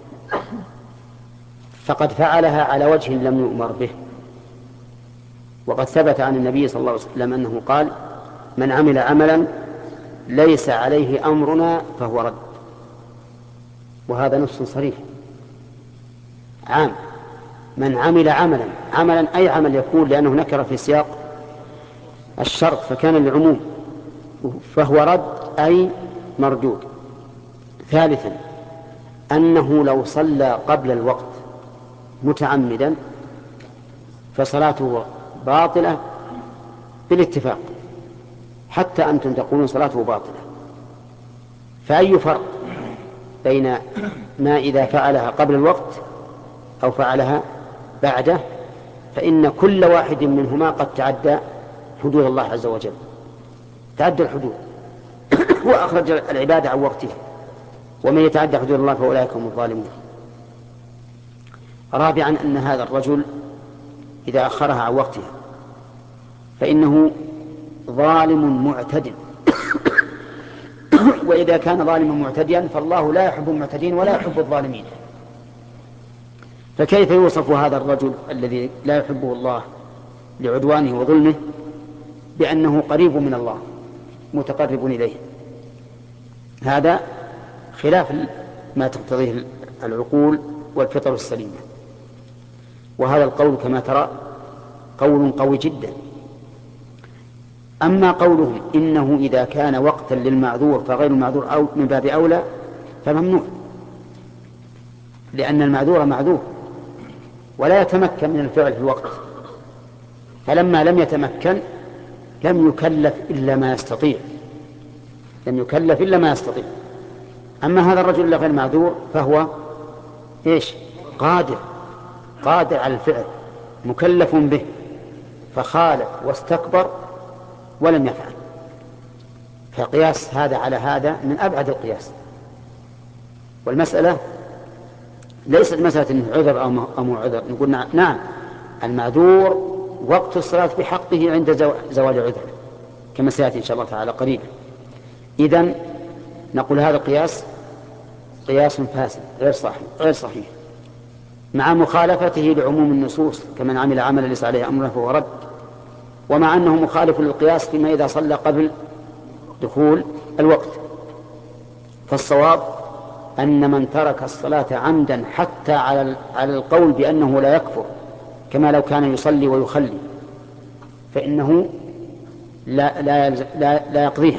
S1: فقد فعلها على وجه لم يؤمر به، وقد ثبت عن النبي صلى الله عليه وسلم أنه قال: من عمل عملا ليس عليه أمرنا فهو رد. وهذا نص صريح عام، من عمل عملا، عملا أي عمل يكون، لأنه نكر في سياق الشرط فكان العموم، فهو رد أي مردود. ثالثا أنه لو صلى قبل الوقت متعمدا فصلاته باطلة بالاتفاق، حتى أنتم تقولون صلاته باطلة. فأي فرق بين ما إذا فعلها قبل الوقت أو فعلها بعده؟ فإن كل واحد منهما قد تعدى حدود الله عز وجل، تعدى الحدود وأخرج العبادة عن وقتها، ومن يتعدى حدود الله فأولئك هم الظالمون. رابعا أن هذا الرجل إذا أخرها عن وقتها فإنه ظالم معتد، وإذا كان ظالما معتديا فالله لا يحب المعتدين ولا يحب الظالمين، فكيف يوصف هذا الرجل الذي لا يحبه الله لعدوانه وظلمه بأنه قريب من الله متقرب إليه؟ هذا خلاف ما تقتضيه العقول والفطر السليمة. وهذا القول كما ترى قول قوي جدا. أما قولهم إنه إذا كان وقتا للمعذور فغير المعذور أو من باب أولى فممنوع، لأن المعذور معذور ولا يتمكن من الفعل في الوقت، فلما لم يتمكن لم يكلف إلا ما يستطيع، لم يكلف إلا ما يستطيع. أما هذا الرجل غير معذور فهو إيش؟ قادر، قادر على الفعل، مكلف به، فخالف واستكبر ولم يفعل. فقياس هذا على هذا من أبعد القياس. والمسألة ليست مسألة إنه عذر أو مو عذر، نقول نعم المعذور وقت الصلاة بحقه عند زوال عذر كما سيأتي إن شاء الله تعالى قريبا. إذن نقول هذا القياس قياس فاسد غير صحيح غير صحيح مع مخالفته لعموم النصوص كمن عمل عملا ليس عليه أمرنا فهو رد، ومع أنه مخالف للقياس فيما إذا صلى قبل دخول الوقت. فالصواب أن من ترك الصلاة عمدا حتى على على القول بأنه لا يكفر كما لو كان يصلي ويخلي فإنه لا لا لا, لا يقضيها،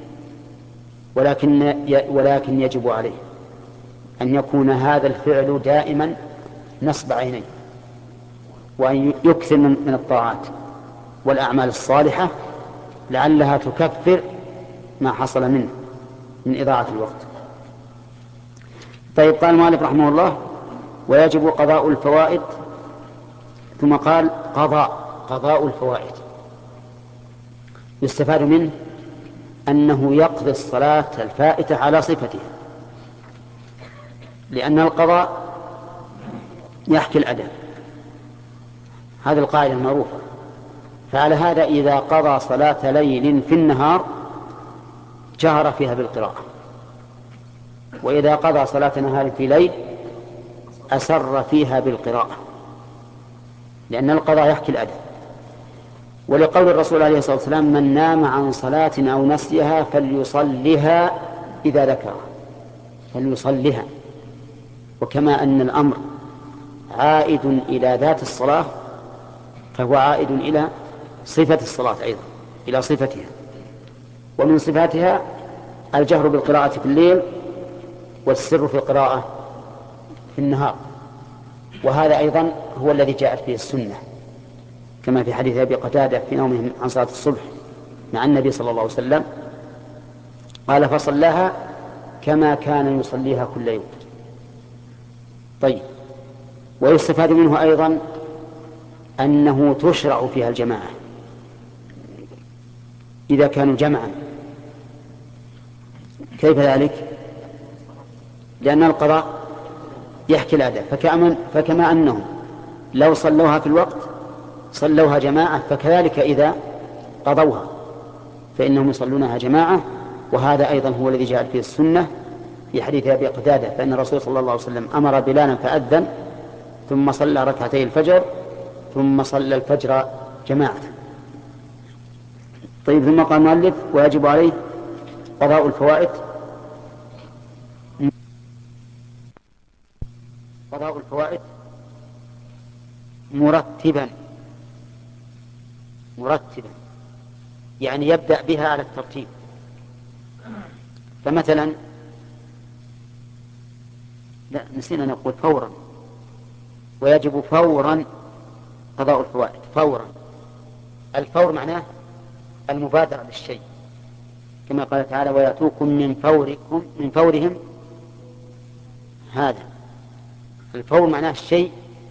S1: ولكن ولكن يجب عليه أن يكون هذا الفعل دائما نصب عينيه، وأن يكثر من الطاعات والأعمال الصالحة لعلها تكفر ما حصل منه من إضاعة الوقت. طيب، قال المؤلف رحمه الله: ويجب قضاء الفوائد. ثم قال: قضاء قضاء الفوائد يستفاد منه أنه يقضي الصلاة الفائتة على صفتها، لأن القضاء يحكي الأداء، هذه القاعدة المعروفة. فعلى هذا إذا قضى صلاة ليل في النهار جهر فيها بالقراءة، وإذا قضى صلاة نهار في ليل أسر فيها بالقراءة، لأن القضاء يحكي الأداء. ولقول الرسول عليه الصلاة والسلام: من نام عن صلاة أو نسيها فليصلها إذا ذكرها، فليصلها. وكما أن الأمر عائد إلى ذات الصلاة فهو عائد إلى صفة الصلاة أيضا، إلى صفتها، ومن صفاتها الجهر بالقراءة في الليل والسر في القراءة في النهار، وهذا أيضا هو الذي جاءت به السنة. كما في حديث أبي قتادة في نومهم عن صلاة الصبح مع النبي صلى الله عليه وسلم قال فصلاها كما كان يصليها كل يوم. طيب، ويستفاد منه أيضا أنه تشرع فيها الجماعة إذا كانوا جمعا. كيف ذلك؟ لأن القضاء يحكي الأداء، فكما, فكما أنهم لو صلوها في الوقت صلوها جماعة، فكذلك إذا قضوها فإنهم يصلونها جماعة. وهذا أيضا هو الذي جاءت فيه السنة في حديث أبي قتادة، فإن الرسول صلى الله عليه وسلم أمر بلالا فأذن ثم صلى ركعتي الفجر ثم صلى الفجر جماعة. طيب، ثم قال المؤلف ويجب عليه قضاء الفوائد. قضاء الفوائد مرتبا مرتبا يعني يبدأ بها على الترتيب. فمثلا لا نسينا نقول فورا، ويجب فورا قضاء الفوائد فورا. الفور معناه المبادرة بالشيء، كما قال تعالى ويأتوكم من فوركم من فورهم هذا. الفور معناه الشيء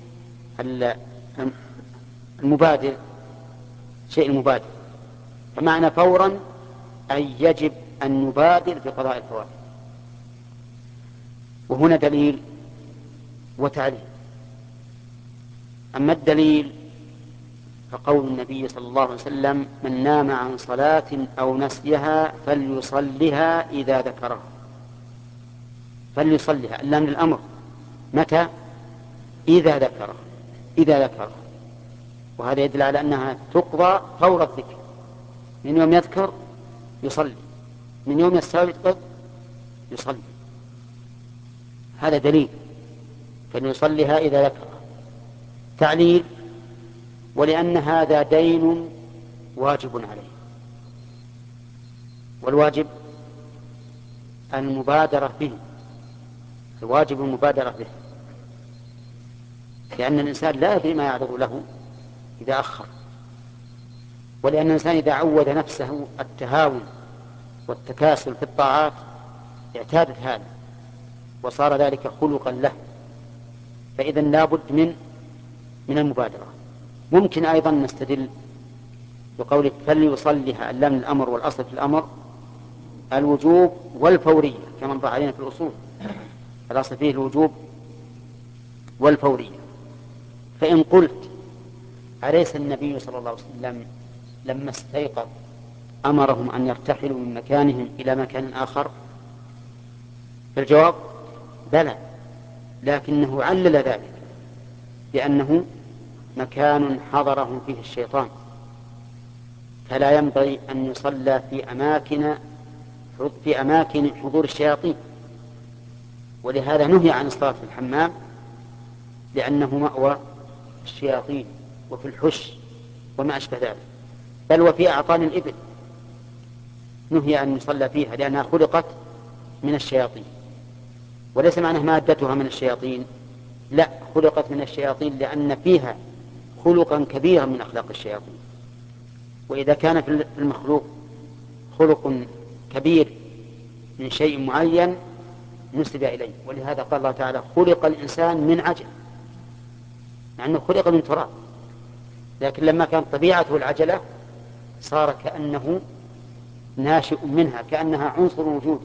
S1: المبادر، شيء المبادر. فمعنى فورا أي يجب أن نبادر بقضاء الفوائد. وهنا دليل وتعليل. أما الدليل فقول النبي صلى الله عليه وسلم من نام عن صلاة أو نسيها فليصلها إذا ذكرها. فليصلها اللام للأمر، متى؟ إذا ذكرها إذا ذكرها وهذا يدل على أنها تقضى فور الذكر. من يوم يذكر يصلي، من يوم يستيقظ يصلي. هذا دليل، فليصليها إذا ذكرها. تعليل ولأن هذا دين واجب عليه، والواجب المبادرة به، الواجب المبادرة به، لأن الإنسان لا يدري ما يعرض له إذا أخر، ولأن الإنسان إذا عود نفسه التهاون والتكاسل في الطاعات اعتادت هذا وصار ذلك خلقا له، فإذا لا بد من من المبادرة. ممكن أيضا نستدل بقولك فليصلها اللام الأمر، والأصل في الأمر الوجوب والفورية كما مر علينا في الأصول، الأصل فيه الوجوب والفورية. فإن قلت أليس النبي صلى الله عليه وسلم لما استيقظ أمرهم أن يرتحلوا من مكانهم إلى مكان آخر؟ فالجواب بلى، لكنه علل ذلك بأنه مكان حضرهم فيه الشيطان، فلا ينبغي أن يصلى في أماكن في أماكن حضور الشياطين، ولهذا نهي عن الصلاة في الحمام لأنه مأوى الشياطين وفي الحش وما أشبه ذلك، بل وفي أعطان الإبل نهي أن يصلى فيها لأنها خلقت من الشياطين. وليس معناه مادتها من الشياطين، لا، خلقت من الشياطين لأن فيها خلقا كبيرا من أخلاق الشياطين. وإذا كان في المخلوق خلق كبير من شيء معين نسب إليه، ولهذا قال الله تعالى خلق الإنسان من عجل، مع أنه خلق من تراب، لكن لما كانت طبيعته العجلة صار كأنه ناشئ منها، كأنها عنصر وجود.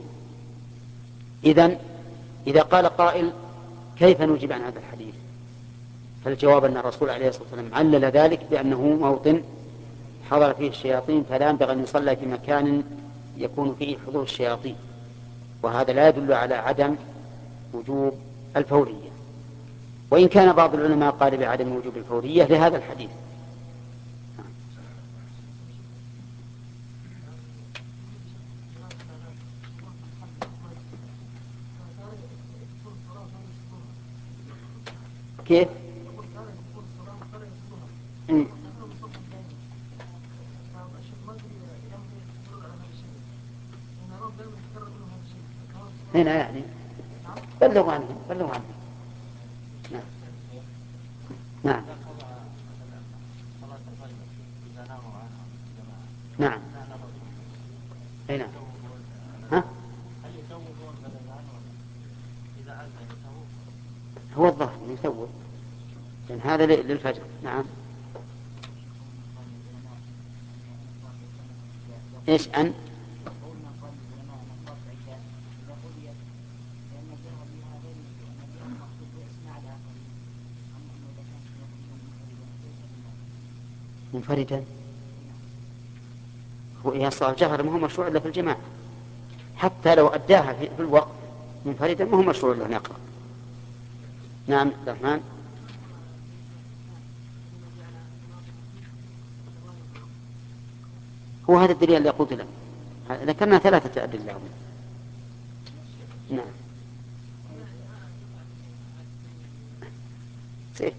S1: إذن إذا قال قائل كيف نجيب عن هذا الحديث؟ فالجواب أن الرسول عليه الصلاة والسلام علل ذلك بأنه موطن حضر فيه الشياطين، فلا ينبغي أن يصلى في مكان يكون فيه حضور الشياطين، وهذا لا يدل على عدم وجوب الفورية، وإن كان بعض العلماء قال بعدم وجوب الفورية لهذا الحديث. كيف؟ هنا يعني بلغوا عنه بلغوا عنه. نعم نعم نعم. أي نعم. ها؟ هو الظهر يثوب، لأن هذا للفجر. نعم. إيش أن منفردا؟ هو إيه صلاة الجهر ما هو مشروع إلا في الجماعة، حتى لو أداها في الوقت منفردا ما هو مشروع له أن يقرأ. نعم عبد الرحمن. هو هذا الدليل اللي قلت له، ذكرنا ثلاثة أدلة. نعم. سيف.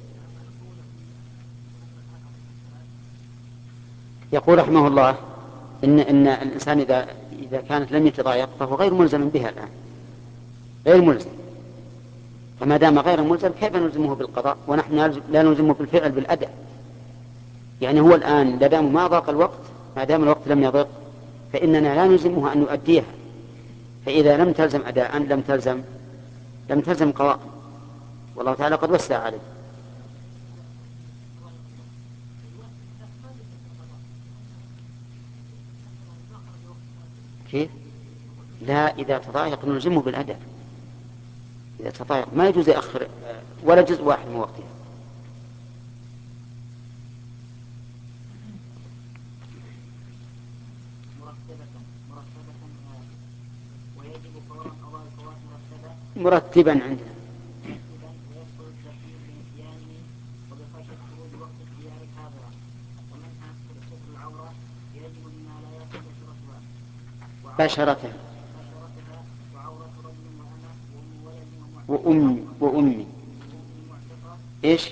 S1: يقول رحمه الله إن إن الإنسان إذا إذا كانت لم يتضايق فهو غير ملزم بها الآن، غير ملزم. فما دام غير ملزم كيف نلزمه بالقضاء ونحن لا نلزمه بالفعل بالأداء؟ يعني هو الآن ما دام ما ضاق الوقت، ما دام الوقت لم يضيق، فإننا لا نلزمه أن يؤديها. فإذا لم تلزم أداء لم تلزم لم تلزم قضاء، والله تعالى قد وسع عليه. كيف؟ لا، إذا تضايق نلزمه بالأداء. إذا تضايق ما يجوز يأخر ولا جزء واحد من وقتها. مرتبا عندنا. بشرته وأمي وأمي إيش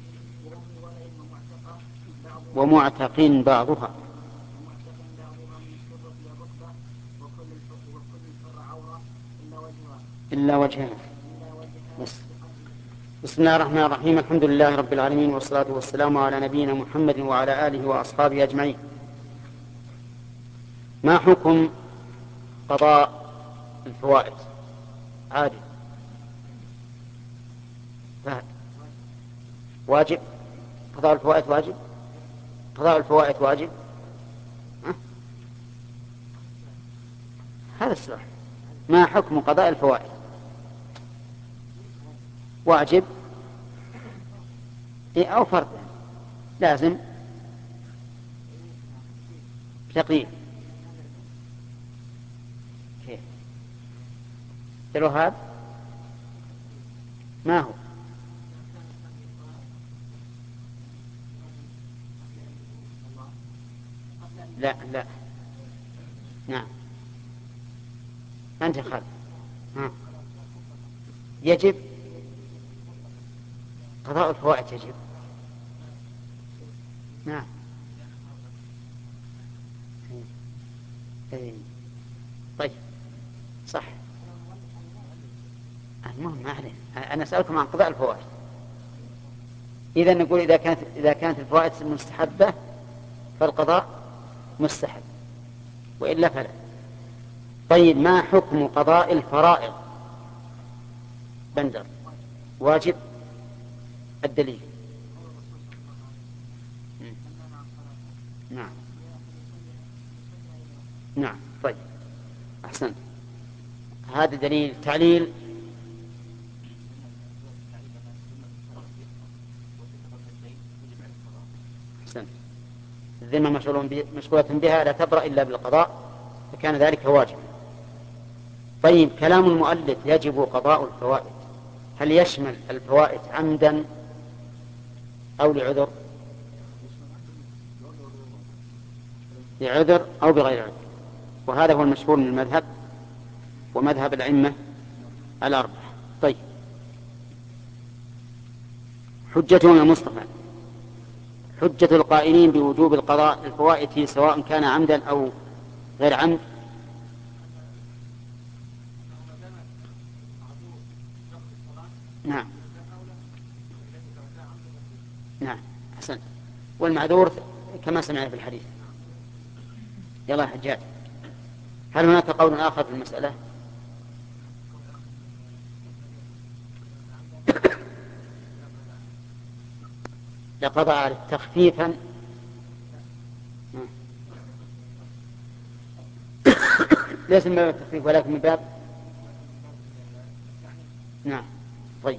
S1: ومعتقين بعضها إلا وجهها. بس. بسم الله الرحمن الرحيم. الحمد لله رب العالمين، والصلاة والسلام على نبينا محمد وعلى آله وأصحابه أجمعين. ما حكم قضاء الفوائد؟ عادي. فهد. واجب. قضاء الفوائد واجب. قضاء الفوائد واجب. أه؟ هذا السؤال. ما حكم قضاء الفوائد؟ واجب إيه أو فرض؟ لازم تقييد. كيف الوهاب؟ ما هو؟ لا لا. نعم. أنت خالد. ها. يجب قضاء الفوائد يجب. نعم. اي طيب صح. المهم ما عليه، انا اسالكم عن قضاء الفوائد. اذا نقول اذا كانت اذا كانت الفوائد مستحبه فالقضاء مستحب، والا فلا. طيب ما حكم قضاء الفرائض؟ بندر. واجب. الدليل. نعم نعم. طيب أحسن. هذا دليل. تعليل. أحسن. الذمة مشغولة بها لا تبرأ إلا بالقضاء، فكان ذلك واجب. طيب كلام المؤلف يجب قضاء الفوائد، هل يشمل الفوائد عمدا أو لعذر؟ لعذر أو بغير عذر، وهذا هو المشهور من المذهب ومذهب الأئمة الأربعة. طيب حجتهم يا مصطفى، حجة القائلين بوجوب القضاء الفوائد سواء كان عمدا أو غير عمد. نعم نعم أحسن. والمعذور كما سمعنا في الحديث. يلا يا حجاج، هل هناك قول آخر في المسألة؟ لقضى عليه تخفيفا. ليس من باب التخفيف ولكن من باب. نعم. طيب،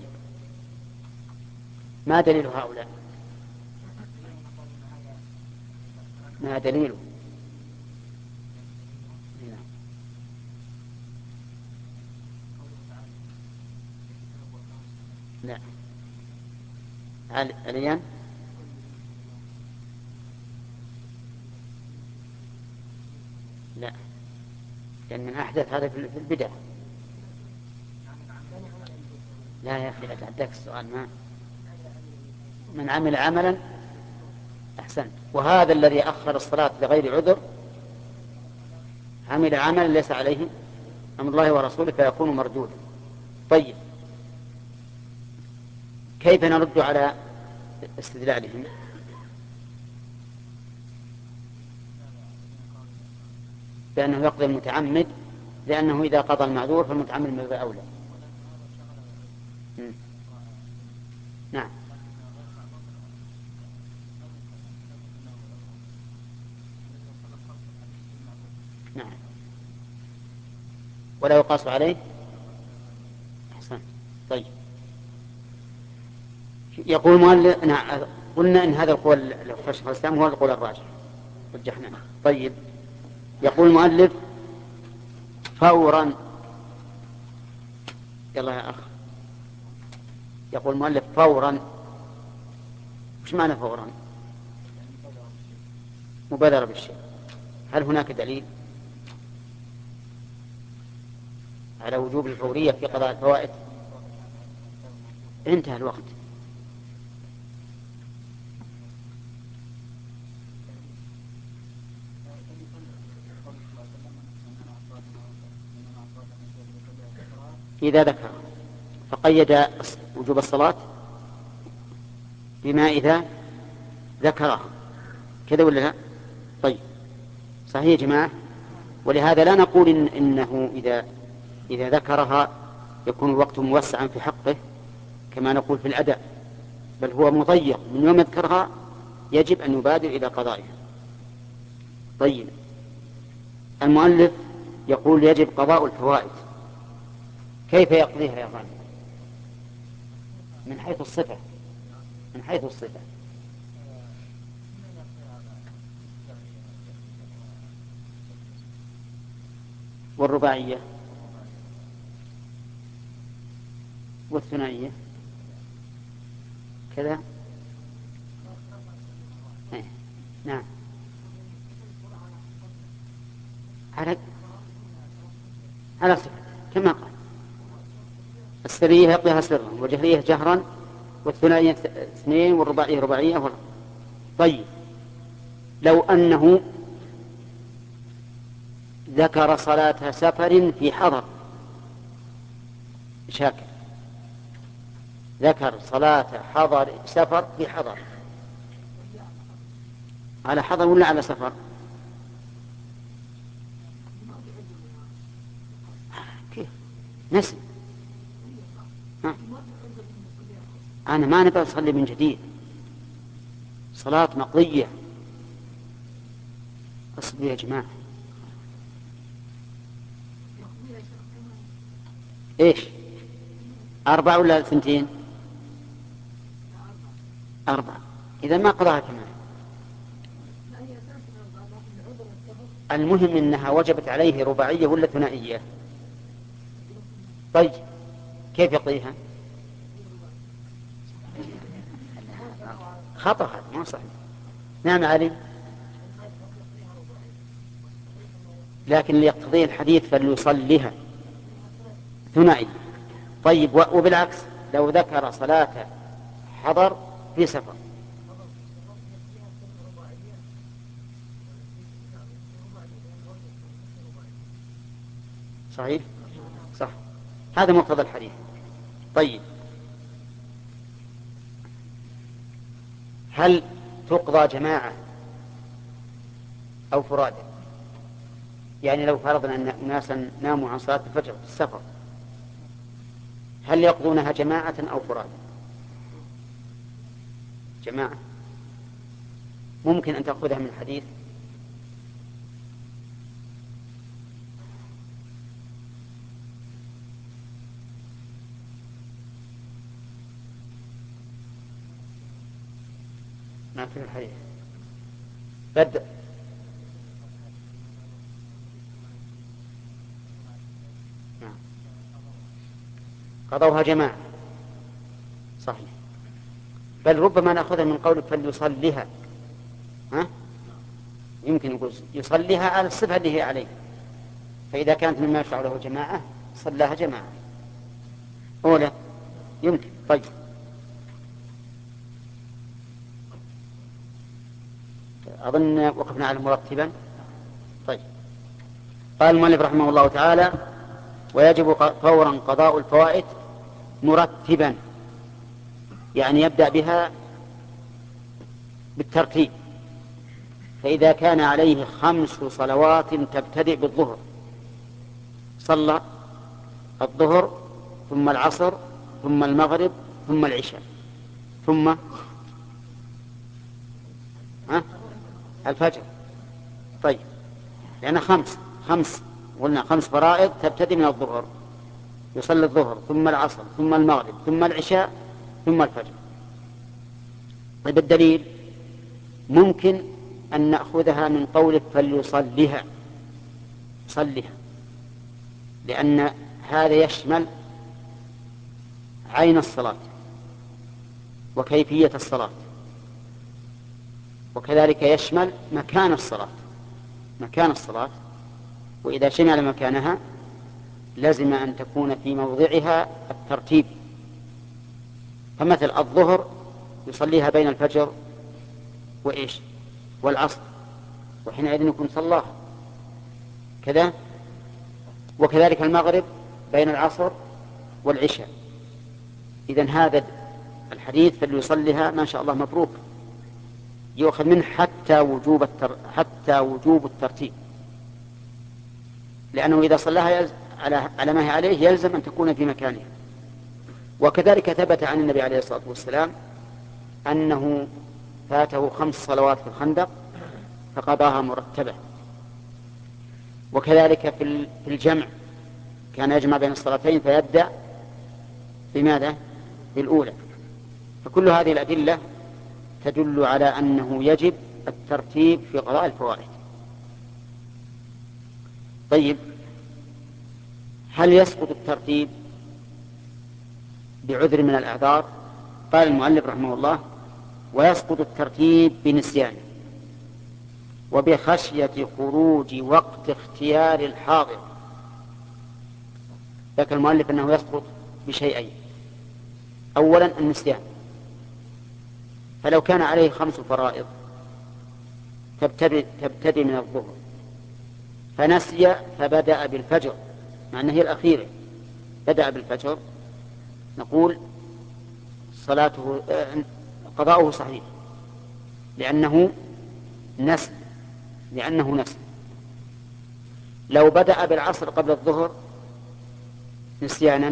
S1: ما دليل هؤلاء؟ ما دليله؟ نعم. لا. عليا لا، لأن من أحدث هذا في البدع. لا يا أخي، أتعداك السؤال. ما من عمل عملا أحسنت، وهذا الذي أخر الصلاة لغير عذر عمل عملا ليس عليه أمر الله ورسوله فيكون مردودا. طيب، كيف نرد على استدلالهم؟ بأنه يقضي المتعمد، لأنه إذا قضى المعذور فالمتعمد من باب أولى. م. نعم. نعم، ولا يقاس عليه. أحسن. طيب، يقول مؤلف. نعم، قلنا إن هذا القول الشيخ الإسلام هو القول الراجح، رجحنا. طيب، يقول المؤلف فورا. يلا يا أخ. يقول المؤلف فورا. وش معنى فورا؟ مبادرة بالشيء. هل هناك دليل على وجوب الفورية في قضاء الفوائد؟ انتهى الوقت. إذا ذكر فقيد وجوب الصلاة بما إذا ذكرها، كذا ولا لا؟ طيب، صحيح يا جماعة. ولهذا لا نقول إن إنه إذا إذا ذكرها يكون الوقت موسعا في حقه كما نقول في الأداء، بل هو مضيق. من يوم يذكرها يجب أن يبادر إلى قضائها. طيب، المؤلف يقول يجب قضاء الفوائد. كيف يقضيها يا غالي؟ من حيث الصفة. من حيث الصفة والرباعية والثنائية كذا. ايه. نعم. على على صفة كما قال. السرية يقضيها سرا، والجهرية جهرا، والثنائية اثنين، والرباعية رباعية ورباعية. طيب، لو أنه ذكر صلاة سفر في حضر شاكر، ذكر صلاة حضر سفر في حضر، على حضر ولا على سفر؟ كيف نسي؟ ها؟ أنا ما نبغى أصلي من جديد، صلاة مقضية. أصبر يا جماعة. إيش؟ أربعة ولا ثنتين؟ أربعة. إذا ما قضاها كمان. المهم إنها وجبت عليه رباعية ولا ثنائية. طيب، كيف يقضيها؟ خطأ، ما صحيح. نعم علي، لكن ليقتضي الحديث فليصليها ثنائي. طيب، وبالعكس لو ذكر صلاة حضر في سفر. صحيح، صح، هذا مقتضى الحديث. طيب، هل تقضى جماعة أو فرادى؟ يعني لو فرضنا أن أناسا ناموا عن صلاة الفجر في السفر، هل يقضونها جماعة أو فرادى؟ جماعة. ممكن أن تأخذها من الحديث. ما في الحديث بدأ قضوها جماعة صحيح، بل ربما نأخذها من قولك فليصليها، ها؟ يمكن يقول يصليها على الصفة اللي هي عليه، فإذا كانت مما يشرع له جماعة صلاها جماعة أولا يمكن. طيب أظن وقفنا على مرتبا. طيب قال المؤلف رحمه الله تعالى ويجب فورا قضاء الفوائد مرتبا، يعني يبدأ بها بالترتيب. فإذا كان عليه خمس صلوات تبتدئ بالظهر صلى الظهر ثم العصر ثم المغرب ثم العشاء ثم ها؟ الفجر. طيب لأن خمس خمس قلنا خمس فرائض تبتدئ من الظهر، يصلي الظهر ثم العصر ثم المغرب ثم العشاء ثم الفجر. طيب الدليل ممكن أن نأخذها من قوله فليصليها صليها، لأن هذا يشمل عين الصلاة وكيفية الصلاة، وكذلك يشمل مكان الصلاة مكان الصلاة وإذا شمل مكانها لازم أن تكون في موضعها الترتيب. فمثل الظهر يصليها بين الفجر وإيش والعصر، وحينئذ يكون صلاها كذا، وكذلك المغرب بين العصر والعشاء. إذن هذا الحديث فليصليها ما شاء الله مبروك، يؤخذ منه حتى وجوب التر... حتى وجوب الترتيب، لأنه إذا صلاها يلز... على على ما هي عليه يلزم أن تكون في مكانها. وكذلك ثبت عن النبي عليه الصلاة والسلام أنه فاته خمس صلوات في الخندق فقضاها مرتبة، وكذلك في الجمع كان يجمع بين الصلاتين فيبدأ بماذا؟ بالأولى. فكل هذه الأدلة تدل على أنه يجب الترتيب في قضاء الفوائد. طيب هل يسقط الترتيب بعذر من الأعذار؟ قال المؤلف رحمه الله ويسقط الترتيب بنسيان وبخشية خروج وقت اختيار الحاضر. ذكر المؤلف أنه يسقط بشيئين، أولا النسيان، فلو كان عليه خمس فرائض تبتدئ, تبتدئ من الظهر فنسي فبدأ بالفجر مع أنها هي الأخيرة، بدأ بالفجر، نقول صلاته قضاؤه صحيح لأنه نسي لأنه نسي. لو بدأ بالعصر قبل الظهر نسيانا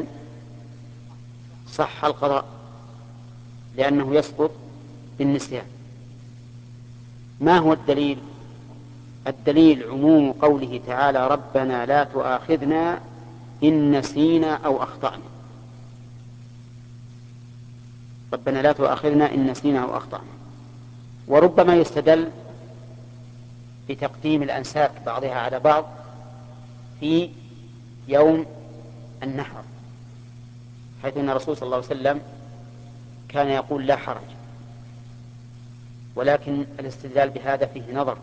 S1: صح القضاء لأنه يسقط بالنسيان. ما هو الدليل؟ الدليل عموم قوله تعالى ربنا لا تؤاخذنا إن نسينا أو أخطأنا. ربنا لا تؤاخذنا إن نسينا أو أخطأنا. وربما يستدل بتقديم الأنساك بعضها على بعض في يوم النحر، حيث أن الرسول صلى الله عليه وسلم كان يقول لا حرج، ولكن الاستدلال بهذا فيه نظر،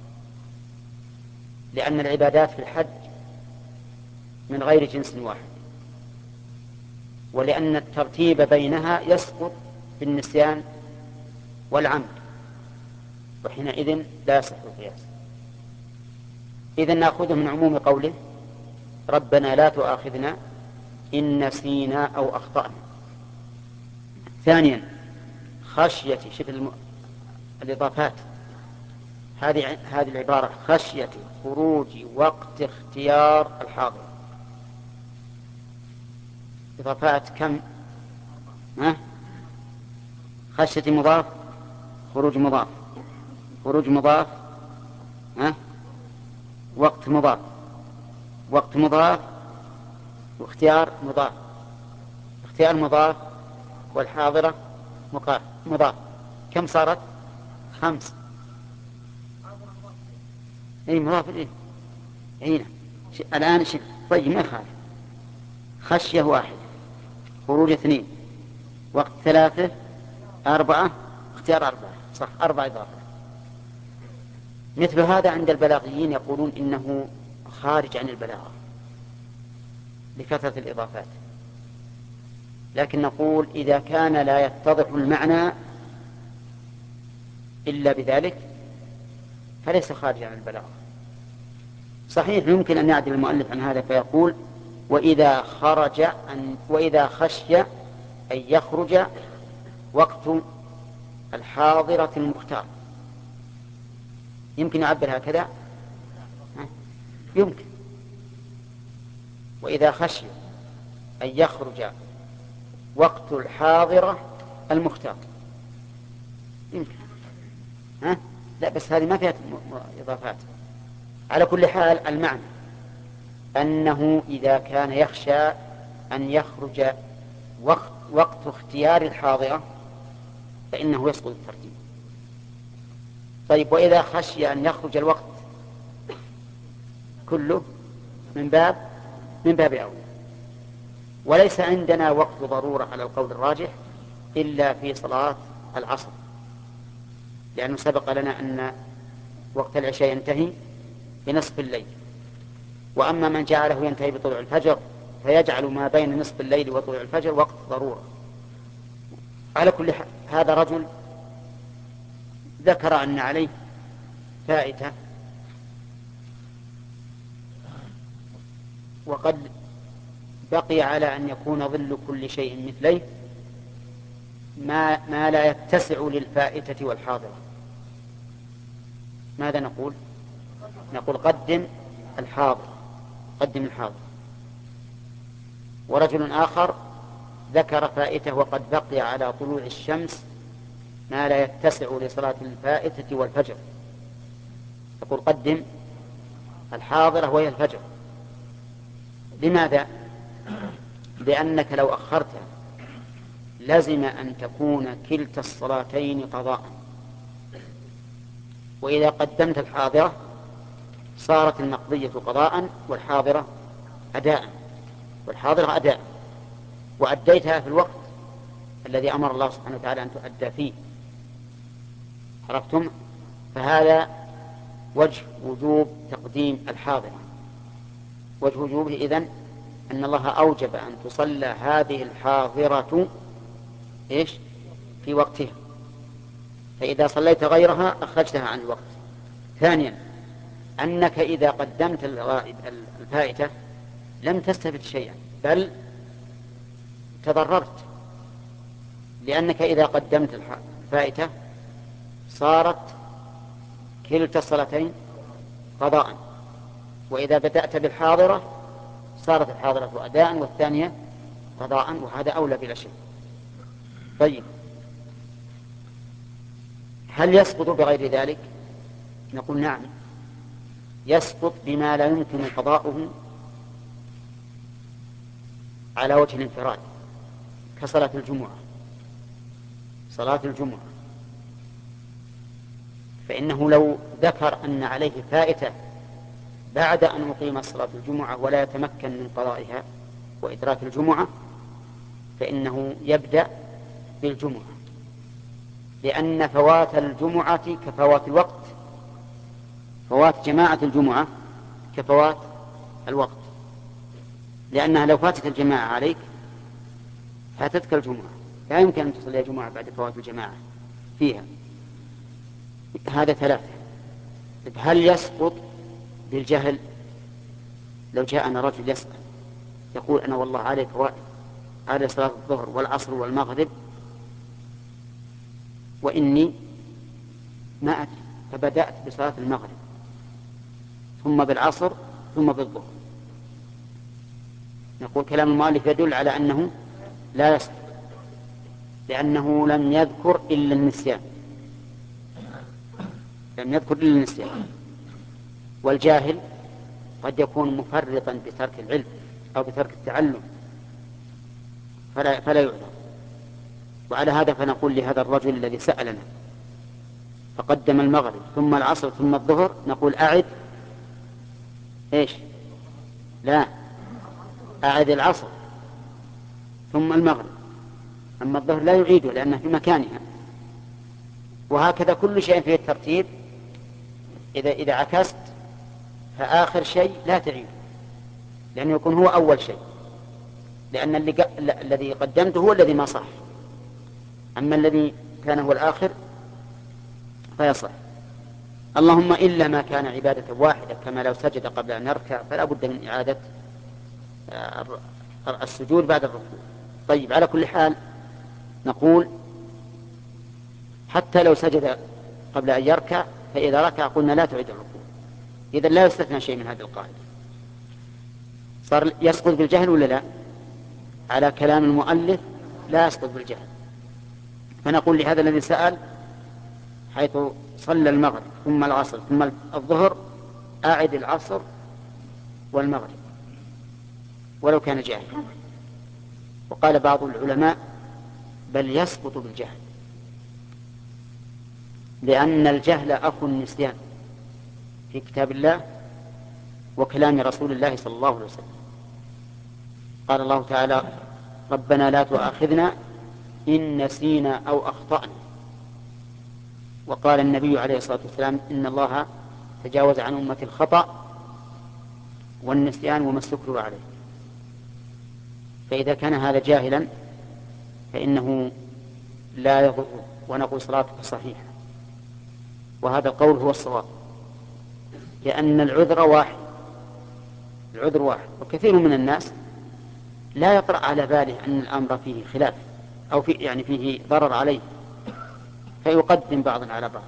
S1: لأن العبادات في الحج من غير جنس واحد، ولأن الترتيب بينها يسقط بالنسيان والعمد، وحينئذ لا يصح القياس. إذن نأخذه من عموم قوله ربنا لا تؤاخذنا إن نسينا أو أخطأنا. ثانيا خشية شبه الم... الإضافات هذه هذه العبارة خشية خروج وقت اختيار الحاضر. إضافات كم؟ ها؟ خشية مضاف، خروج مضاف، خروج مضاف، ها؟ وقت مضاف، وقت مضاف، واختيار مضاف، اختيار مضاف، والحاضرة مضاف. كم صارت؟ خمس. اي مضاف اليه. عينا الآن ش... طيب ما يخالف. خشية واحد، خروج اثنين، وقت ثلاثة، أربعة، اختيار أربعة. صح، أربع إضافة. مثل هذا عند البلاغيين يقولون إنه خارج عن البلاغة لكثرة الإضافات، لكن نقول إذا كان لا يتضح المعنى إلا بذلك فليس خارجا عن البلاغة. صحيح يمكن أن يعدل المؤلف عن هذا فيقول وإذا خرج أن وإذا خشي أن يخرج وقت الحاضرة المختار. يمكن يعبر هكذا، يمكن وإذا خشي أن يخرج وقت الحاضرة المختار يمكن. ها؟ لا بس هذه ما فيها إضافات. على كل حال المعنى أنه إذا كان يخشى أن يخرج وقت, وقت اختيار الحاضرة فإنه يسقط الترتيب. طيب وإذا خشي أن يخرج الوقت كله من باب من باب أولى. وليس عندنا وقت ضرورة على القول الراجح إلا في صلاة العصر، لأنه سبق لنا أن وقت العشاء ينتهي بنصف الليل، وأما من جعله ينتهي بطلوع الفجر فيجعل ما بين نصف الليل وطلوع الفجر وقت ضرورة. على كل حال هذا رجل ذكر أن عليه فائتة وقد بقي على أن يكون ظل كل شيء مثليه ما, ما لا يتسع للفائتة والحاضرة. ماذا نقول؟ نقول قدم الحاضر، قدم الحاضر. ورجل آخر ذكر فائته وقد بقي على طلوع الشمس ما لا يتسع لصلاة الفائتة والفجر، يقول قدم الحاضرة وهي الفجر. لماذا؟ لأنك لو أخرتها لزم أن تكون كلتا الصلاتين قضاء، وإذا قدمت الحاضرة صارت المقضية قضاء والحاضرة أداء، والحاضرة أداء، وأديتها في الوقت الذي أمر الله سبحانه وتعالى أن تؤدى فيه. عرفتم؟ فهذا وجه وجوب تقديم الحاضرة. وجه وجوبه إذن أن الله أوجب أن تصلى هذه الحاضرة إيش؟ في وقتها، فإذا صليت غيرها أخرجتها عن الوقت. ثانيا أنك إذا قدمت الفائتة لم تستفد شيئا بل تضررت، لأنك إذا قدمت الفائتة صارت كلتا الصلاتين قضاء، وإذا بدأت بالحاضرة صارت الحاضرة أداء والثانية قضاء، وهذا أولى بلا شك. طيب هل يسقط بغير ذلك؟ نقول نعم، يسقط بما لا يمكن قضاؤه على وجه الانفراد، كصلاة الجمعة. صلاة الجمعة فإنه لو ذكر أن عليه فائتة بعد أن أقيم صلاة الجمعة ولا يتمكن من قضائها وإدراك الجمعة فإنه يبدأ بالجمعة، لأن فوات الجمعة كفوات الوقت، فوات جماعة الجمعة كفوات الوقت، لأنها لو فاتت الجماعة عليك فاتتك الجمعة، لا يمكن أن تصلي الجمعة بعد فوات الجماعة فيها. هذا ثلاثة. هل يسقط بالجهل؟ لو جاءنا رجل يسأل يقول أنا والله علي فوائد على صلاة الظهر والعصر والمغرب وإني ما أدري، فبدأت بصلاة المغرب ثم بالعصر ثم بالظهر، نقول كلام المؤلف يدل على أنه لا يصح، لأنه لم يذكر إلا النسيان، لم يذكر إلا النسيان. والجاهل قد يكون مفرطا بترك العلم أو بترك التعلم فلا, فلا يعذر. وعلى هذا فنقول لهذا الرجل الذي سألنا فقدم المغرب ثم العصر ثم الظهر، نقول أعد إيش؟ لا، أعد العصر ثم المغرب، أما الظهر لا يعيده لأنه في مكانها. وهكذا كل شيء فيه الترتيب، إذا إذا عكست فآخر شيء لا تعيده لأنه يكون هو أول شيء، لأن اللي ق... الذي قدمته هو الذي ما صح، أما الذي كان هو الآخر فيصح. اللهم إلا ما كان عبادة واحدة كما لو سجد قبل أن يركع فلا بد من إعادة السجود بعد الركوع. طيب، على كل حال نقول حتى لو سجد قبل أن يركع فإذا ركع قلنا لا تعيد الركوع، إذا لا يستثنى شيء من هذه القاعدة. صار يسقط بالجهل ولا لا؟ على كلام المؤلف لا يسقط بالجهل، فنقول لهذا الذي سأل حيث صلى المغرب ثم العصر ثم الظهر أعد العصر والمغرب ولو كان جاهلا. وقال بعض العلماء بل يسقط بالجهل، لأن الجهل أخو النسيان في كتاب الله وكلام رسول الله صلى الله عليه وسلم. قال الله تعالى ربنا لا تؤاخذنا إن نسينا أو أخطأنا، وقال النبي عليه الصلاة والسلام إن الله تجاوز عن أمة الخطأ والنسيان وما استكروا عليه. فإذا كان هذا جاهلا فإنه لا يضر ونقول صلاتك صحيحة، وهذا القول هو الصواب، لأن العذر واحد، العذر واحد. وكثير من الناس لا يطرأ على باله أن الأمر فيه خلاف أو في يعني فيه ضرر عليه فيقدم بعضا على بعض.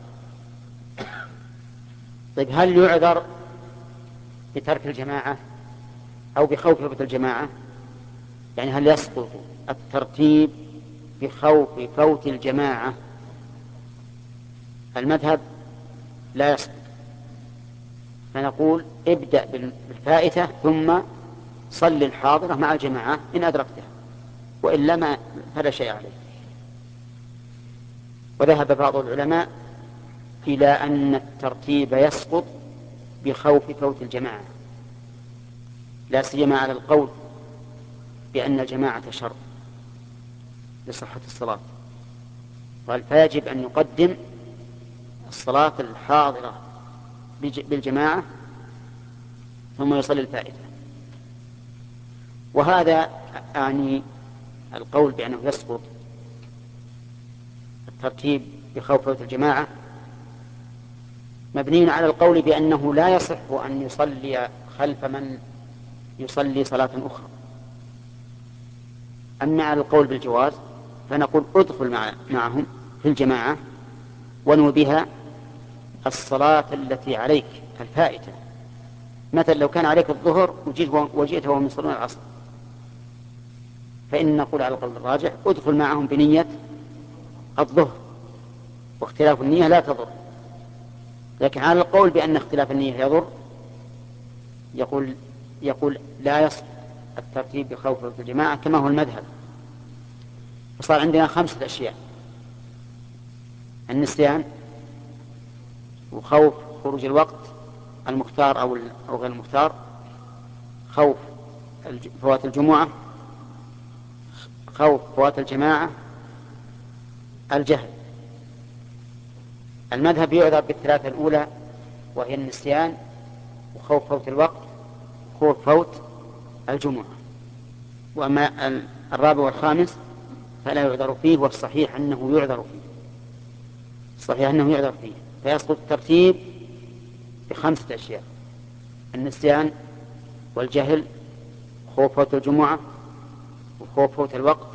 S1: طيب، هل يعذر بترك الجماعة أو بخوف فوت الجماعة؟ يعني هل يسقط الترتيب بخوف فوت الجماعة؟ المذهب لا يسقط، فنقول ابدأ بالفائتة ثم صل الحاضرة مع الجماعة إن أدركتها، وإلا ما فلا شيء عليه. وذهب بعض العلماء إلى أن الترتيب يسقط بخوف فوت الجماعة، لا سيما على القول بأن الجماعة شرط لصحة الصلاة. قال فيجب أن يقدم الصلاة الحاضرة بالجماعة ثم يصلي الفائتة. وهذا يعني القول بأنه يسقط الترتيب بخوف فوت الجماعة مبني على القول بأنه لا يصح أن يصلي خلف من يصلي صلاة أخرى. أما على القول بالجواز فنقول ادخل مع معهم في الجماعة ونو بها الصلاة التي عليك الفائتة. مثلا لو كان عليك الظهر وجئت وهم يصلون العصر فإن نقول على القول الراجح ادخل معهم بنية الظهر، واختلاف النية لا تضر. لكن على القول بأن اختلاف النية يضر يقول يقول لا يصح الترتيب بخوف الجماعة كما هو المذهب. فصار عندنا خمسة أشياء: النسيان، وخوف خروج الوقت المختار أو غير المختار، خوف فوات الجمعة، خوف فوات الجماعة، الجهل. المذهب يعذر بالثلاثة الأولى وهي النسيان وخوف فوت الوقت وخوف فوت الجمعة. وأما الرابع والخامس فلا يعذر فيه، والصحيح أنه يعذر فيه، الصحيح أنه يعذر فيه. فيسقط الترتيب بخمسة أشياء: النسيان والجهل وخوف فوت الجمعة وخوف فوت الوقت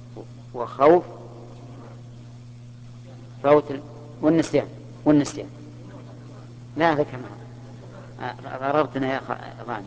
S1: وخوف فوت والنسيان والنسيان لا هذا كمان غررتنا يا غانم.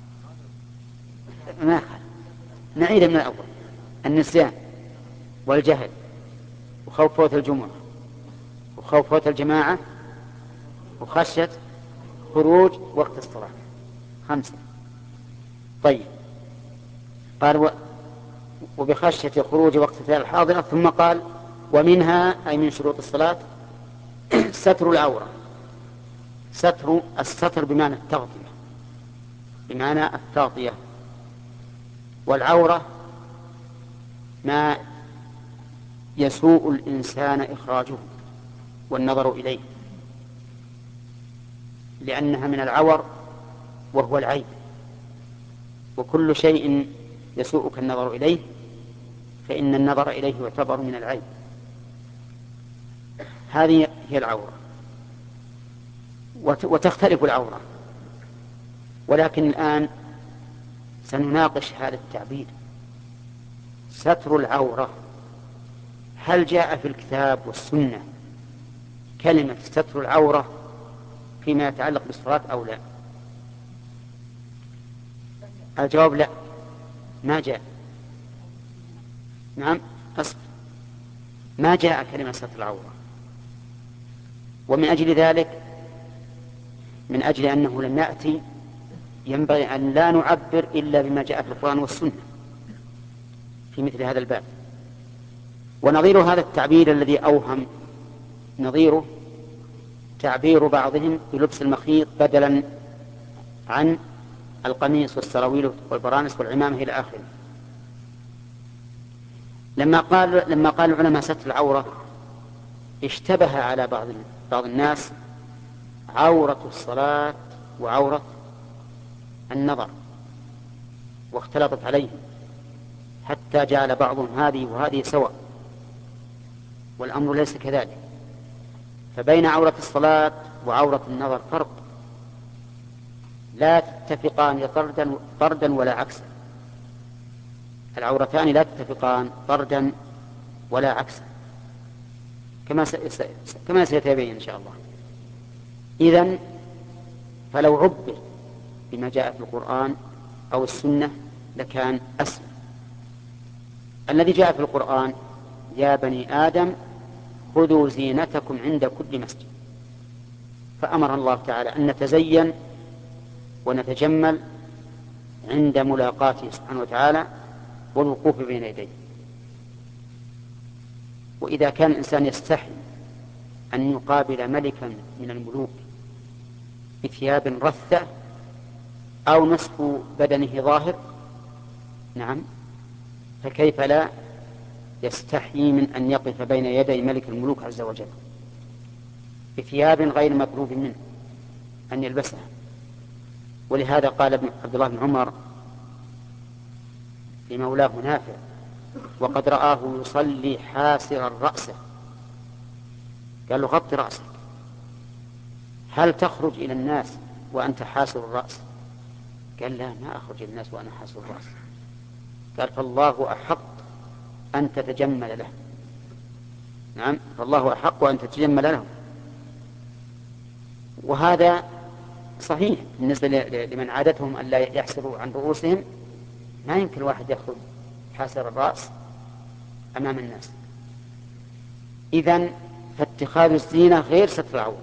S1: ما خل نعيد من الأول. النسيان والجهل وخوف فوت الجمعة وخوف فوت الجماعة وخشية خروج وقت الصلاة، خمسة. طيب قال و... وبخشية خروج وقت الصلاة الحاضرة، ثم قال ومنها أي من شروط الصلاة ستر العورة. ستر الستر بمعنى التغطية، بمعنى التغطية. والعورة ما يسوء الإنسان إخراجه والنظر إليه، لأنها من العور وهو العيب، وكل شيء يسوءك النظر إليه فإن النظر إليه يعتبر من العيب. هذه هي العورة. وتختلف العورة، ولكن الآن سنناقش هذا التعبير ستر العورة. هل جاء في الكتاب والسنة كلمة ستر العورة فيما يتعلق بالصلاة أو لا؟ الجواب لا، ما جاء. نعم أصبر، ما جاء كلمة ستر العورة. ومن أجل ذلك، من أجل أنه لم يأتي، ينبغي أن لا نعبر إلا بما جاء في القرآن والسنة في مثل هذا الباب. ونظير هذا التعبير الذي أوهم نظيره تعبير بعضهم بلبس المخيط بدلا عن القميص والسراويل والبرانس والعمامة إلى آخره. لما قال لما قال العلماء ستر العورة اشتبه على بعض بعض الناس عورة الصلاة وعورة النظر، واختلطت عليهم حتى جعل بعضهم هذه وهذه سواء، والأمر ليس كذلك. فبين عورة الصلاة وعورة النظر فرق، لا تتفقان طردا طردا ولا عكسا. العورتان لا تتفقان طردا ولا عكسا، كما كما سيتبين إن شاء الله. إذن فلو عبر بما جاء في القرآن أو السنة لكان أسهل. الذي جاء في القرآن يا بني آدم خذوا زينتكم عند كل مسجد، فأمر الله تعالى أن نتزين ونتجمل عند ملاقاته سبحانه وتعالى والوقوف بين يديه. وإذا كان الإنسان يستحي أن يقابل ملكا من الملوك بثياب رثة أو نصف بدنه ظاهر، نعم، فكيف لا يستحيي من أن يقف بين يدي ملك الملوك عز وجل بثياب غير مطلوب منه أن يلبسها. ولهذا قال ابن عبد الله بن عمر لمولاه نافع وقد رآه يصلي حاسرا رأسه، قال له غط رأسك، هل تخرج إلى الناس وأنت حاسر الرأس؟ قال لا، ما أخرج إلى الناس وأنا حاسر الرأس. قال فالله أحق أن تتجمل له. نعم، فالله أحق أن تتجمل له. وهذا صحيح بالنسبة لمن عادتهم أن لا يحسروا عن رؤوسهم. ما يمكن الواحد يخرج حاسر الرأس أمام الناس. إذن فاتخاذ الزينة غير ستر العورة.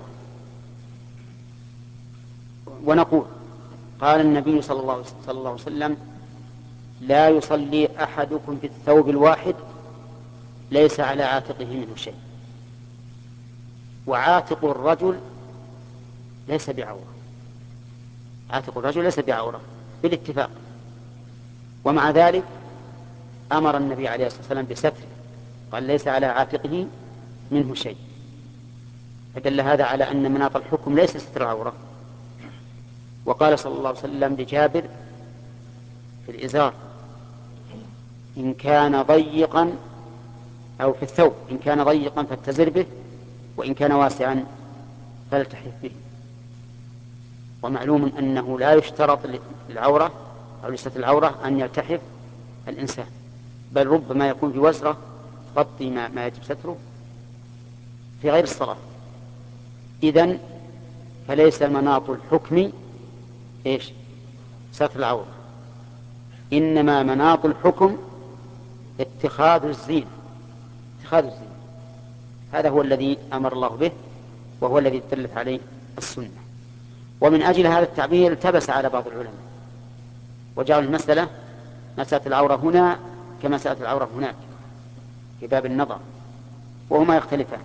S1: ونقول قال النبي صلى الله عليه وسلم لا يصلي أحدكم في الثوب الواحد ليس على عاتقه منه شيء. وعاتق الرجل ليس بعورة، عاتق الرجل ليس بعورة بالاتفاق. ومع ذلك أمر النبي عليه الصلاة والسلام بستره، قال ليس على عاتقه منه شيء، فدل هذا على أن مناط الحكم ليس ستر العورة. وقال صلى الله عليه وسلم لجابر في الإزار إن كان ضيقا أو في الثوب إن كان ضيقا فاتزر به وإن كان واسعا فلتحف به. ومعلوم أنه لا يشترط للعورة أو لستر العورة أن يلتحف الإنسان، بل ربما يكون في وزرة تغطي ما يجب ستره في غير الصلاة. إذن فليس مناط الحكم إيش؟ ستر العورة، إنما مناط الحكم اتخاذ الزين، اتخاذ الزين، هذا هو الذي أمر الله به وهو الذي دلت عليه السنة. ومن أجل هذا التعبير التبس على بعض العلماء وجعلوا المسألة مسألة العورة هنا كمسألة العورة هناك في باب النظر، وهما يختلفان.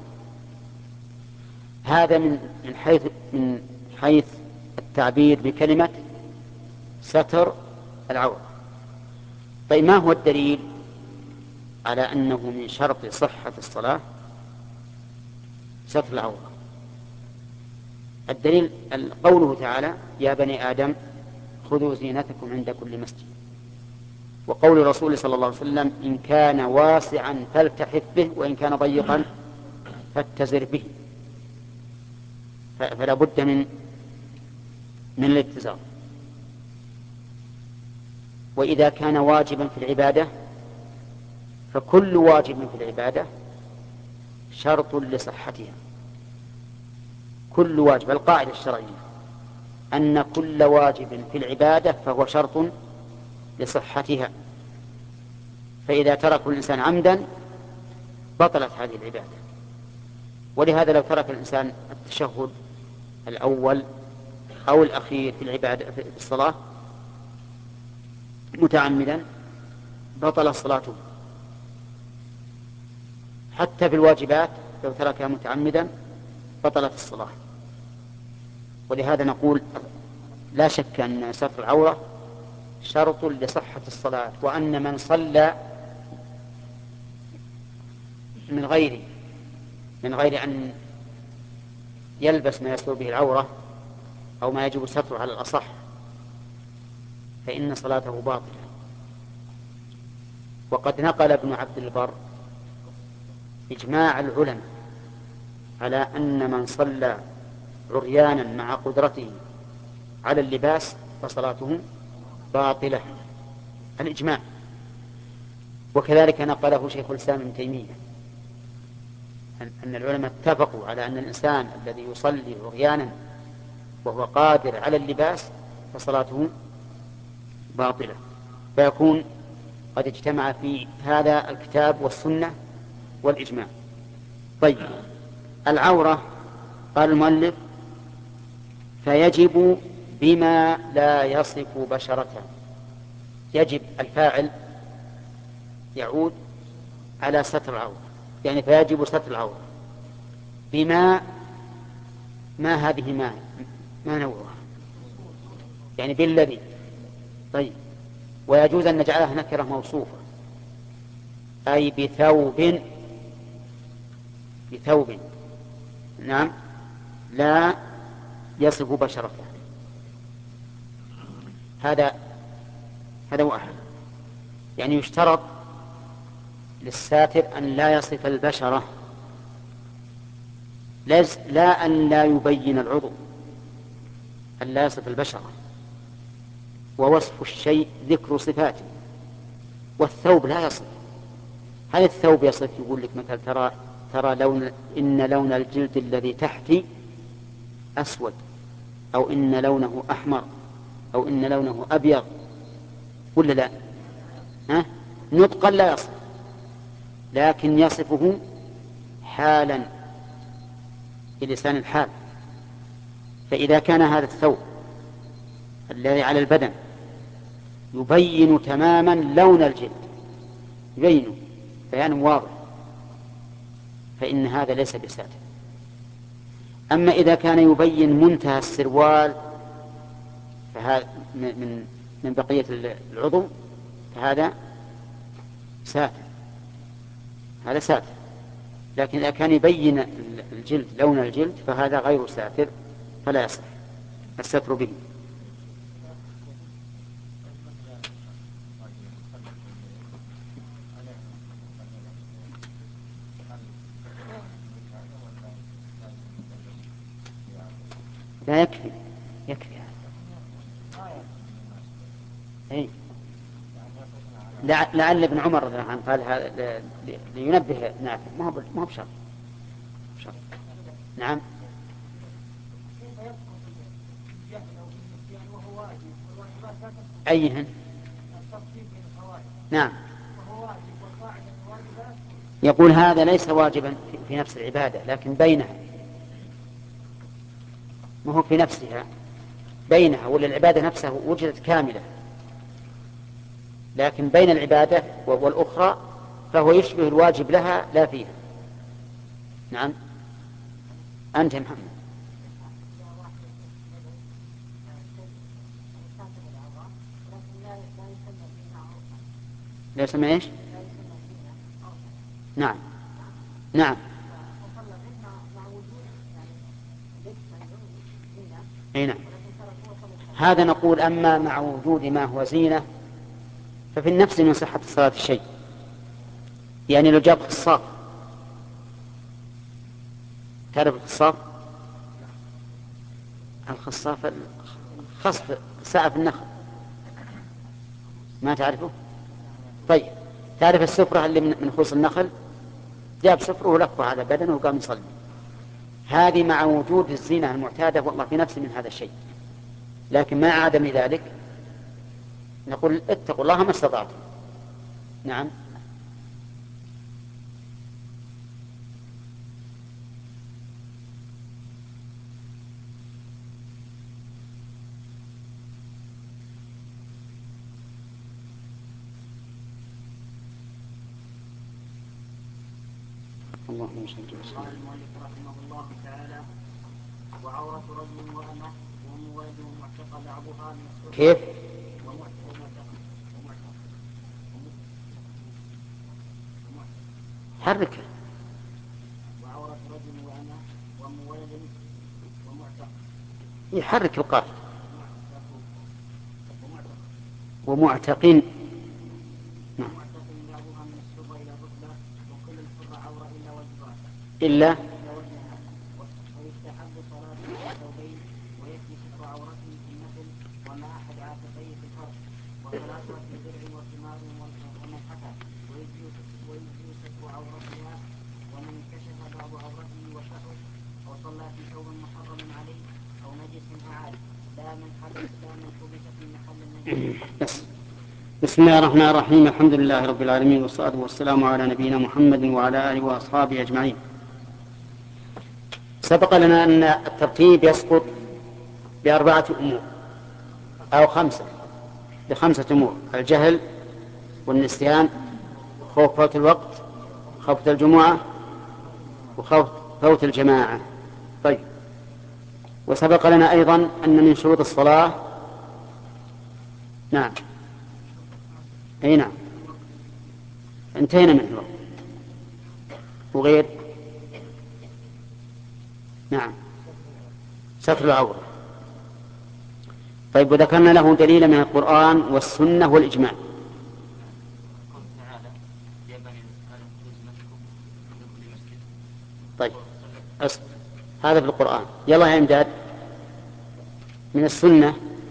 S1: هذا من من حيث من حيث التعبير بكلمة ستر العورة. طيب ما هو الدليل على أنه من شرط صحة الصلاة ستر العورة؟ الدليل قوله تعالى: يا بني آدم خذوا زينتكم عند كل مسجد، وقول الرسول صلى الله عليه وسلم: إن كان واسعا فالتحف به وإن كان ضيقا فاتزر به. فلا بد من من الاتزار. وإذا كان واجبا في العبادة فكل واجب في العبادة شرط لصحتها، كل واجب. القاعدة الشرعية أن كل واجب في العبادة فهو شرط لصحتها، فإذا ترك الإنسان عمدا بطلت هذه العبادة. ولهذا لو ترك الإنسان التشهد الأول أو الأخير في العبادة في الصلاة متعمدا بطل صلاته. حتى في الواجبات لو تركها متعمدا بطلت الصلاة. ولهذا نقول لا شك أن ستر العورة شرط لصحة الصلاة، وأن من صلى من غير من غير أن يلبس ما يستر به العورة أو ما يجب ستره على الأصح فإن صلاته باطلة. وقد نقل ابن عبد البر إجماع العلماء على أن من صلى عريانا مع قدرته على اللباس فصلاته باطلة، الإجماع. وكذلك نقله شيخ الإسلام ابن تيمية أن العلماء اتفقوا على أن الإنسان الذي يصلي عريانا وهو قادر على اللباس فصلاته باطلة. فيكون قد اجتمع في هذا الكتاب والسنة والإجماع. طيب، العورة قال المؤلف: فيجب بما لا يصف بشرته. يجب الفاعل يعود على ستر العورة، يعني فيجب ستر العورة بما، ما هذه ما ما نوعها، يعني بالذي. طيب، ويجوز أن نجعلها نكرة موصوفة، أي بثوب، بثوب نعم لا يصف بشرته. هذا هذا واحد، يعني يشترط للساتر أن لا يصف البشرة، لا أن لا يبين العضو، أن لا يصف البشرة. ووصف الشيء ذكر صفاته، والثوب لا يصف. هل الثوب يصف؟ يقول لك مثلا ترى ترى لون إن لون الجلد الذي تحتي أسود، أو إن لونه أحمر، أو إن لونه أبيض، ولا لا؟ ها؟ نطقا لا يصف، لكن يصفه حالا بلسان الحال. فإذا كان هذا الثوب الذي على البدن يبين تماما لون الجلد، يبينه بيان واضح، فإن هذا ليس بساتر. أما إذا كان يبين منتهى السروال فهذا من من بقية العضو فهذا ساتر، هذا ساتر. لكن إذا كان يبين الجلد لون الجلد فهذا غير ساتر، فلا يصح الستر به. لا يكفي، يكفي هذا. أي لعل ابن عمر رضي الله عنه قال هذا لينبه نافع، ما هو ما هو بشرط. نعم. أيهن؟ نعم. يقول هذا ليس واجبا في نفس العبادة لكن بينها، ما هو في نفسها، بينها، ولا العبادة نفسها وجدت كاملة، لكن بين العبادة والأخرى فهو يشبه الواجب لها لا فيها. نعم. أنت يا محمد. لا يسمى إيش؟ نعم نعم. أي نعم. هذا نقول أما مع وجود ما هو زينة ففي النفس من صحة الصلاة الشيء، يعني لو جاب خصاف، تعرف الخصاف؟ الخصاف خصف سقف النخل، ما تعرفه؟ طيب تعرف السفرة اللي من خص النخل؟ جاب سفره ولفه على بدنه وقام يصلي. هذه مع وجود الزينة المعتادة والله في نفس من هذا الشيء، لكن مع عدم ذلك نقول اتقوا الله ما استطعتم. نعم. اللهم صل وسلم.
S2: قال المؤلف رحمه الله تعالى: وعورة رجل وأمة ومولد معتق بعضها من السرة.
S1: كيف؟ حركه.
S2: وعورة رجل وأمة ومولد ومعتق.
S1: يحرك القاف. ومعتقين. نعم. إلا
S2: ويستحب صلاة الثوبين ويكفي ستر عورته في النفل وما أحد عاتقيه في الفرش وصلاة في درع وثمار ومنحكة ويجزي ستر عورتها ومن كشف بعض عورته وشعره أو صلى في ثوب محرم عليه أو نجس أعاد لا من حدث لا من حبس في محل النجس.
S1: بسم الله الرحمن الرحيم. الحمد لله رب العالمين والصلاة والسلام على نبينا محمد وعلى آله وأصحابه أجمعين. سبق لنا أن الترتيب يسقط بأربعة أمور أو خمسة، بخمسة أمور: الجهل والنسيان، خوف فوت الوقت، خوف الجمعة، وخوف فوت الجماعة. طيب، وسبق لنا أيضا أن من شروط الصلاة نعم أي نعم انتهينا منه. وغير نعم ستر العورة. طيب، وذكرنا له دليل من القرآن والسنة والإجماع. طيب أصل. هذا في القرآن. يلا يا إمداد. من السنة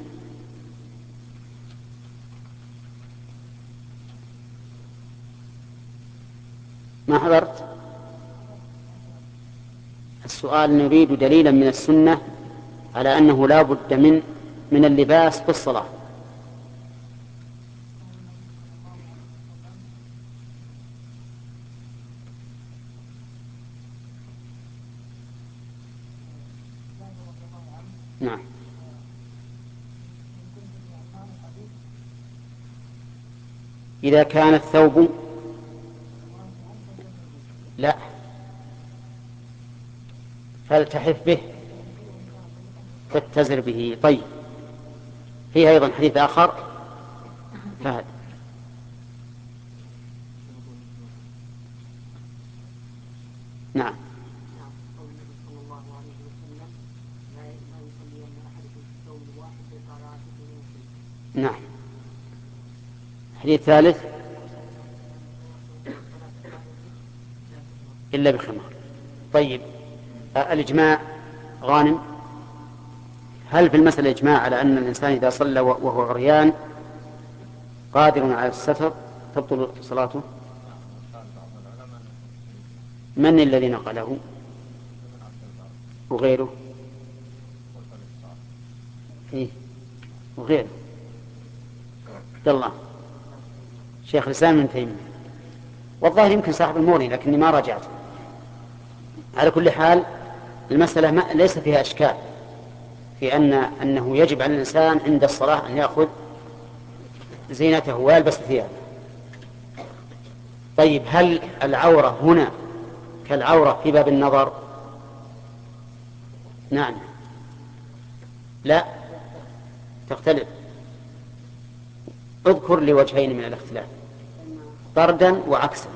S1: ما حضرت السؤال. نريد دليلا من السنة على أنه لا بد من من اللباس في الصلاة. نعم. إذا كان الثوب لا فالتحف به تتزر به. طيب، فيه أيضا حديث آخر فهد. نعم. نعم. الحديث الثالث إلا بخمار. طيب، الإجماع غانم. هل في المسألة إجماع على أن الإنسان إذا صلى وهو عريان قادر على الستر تبطل صلاته؟ من الذي نقله وغيره؟ إيه؟ وغيره عبد الله شيخ الإسلام ابن تيمية، والظاهر يمكن صاحب المغني لكني ما رجعت. على كل حال المسألة ما ليس فيها إشكال في أن أنه يجب على الإنسان عند الصلاة أن يأخذ زينته ويلبس ثيابه. طيب هل العورة هنا كالعورة في باب النظر؟ نعم. لا تختلف. اذكر لي وجهين من الاختلاف طردا وعكسا.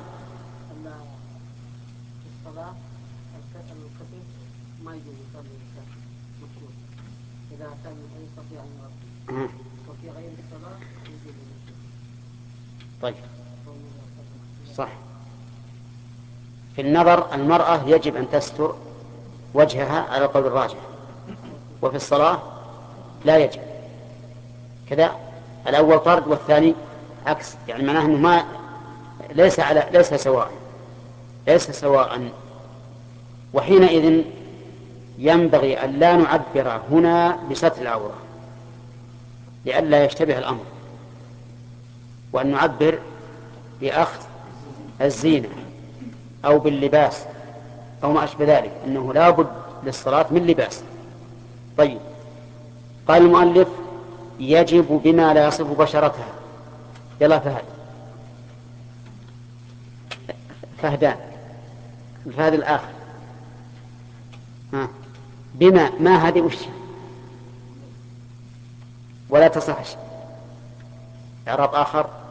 S6: في الصلاة الكثير ما يجوز يصلي مكروه إذا كان يستطيع أن يرد، وفي غير الصلاة يجوز.
S1: طيب صح. في النظر المرأة يجب أن تستر وجهها على القول الراجح، وفي الصلاة لا يجب. كذا الأول طرد والثاني عكس، يعني معناه أنه ما ليس على ليس سواء ليس سواء. وحينئذ ينبغي أن لا نعبر هنا بستر العورة لئلا يشتبه الأمر، وأن نعبر بأخذ الزينة أو باللباس أو ما أشبه ذلك، أنه لا بد للصلاة من لباس. طيب قال المؤلف يجب بما لا يصف بشرتها. يلا فهد فهدان فهد الآخر. ها بما ما هذه وش ولا تصح إعراب آخر.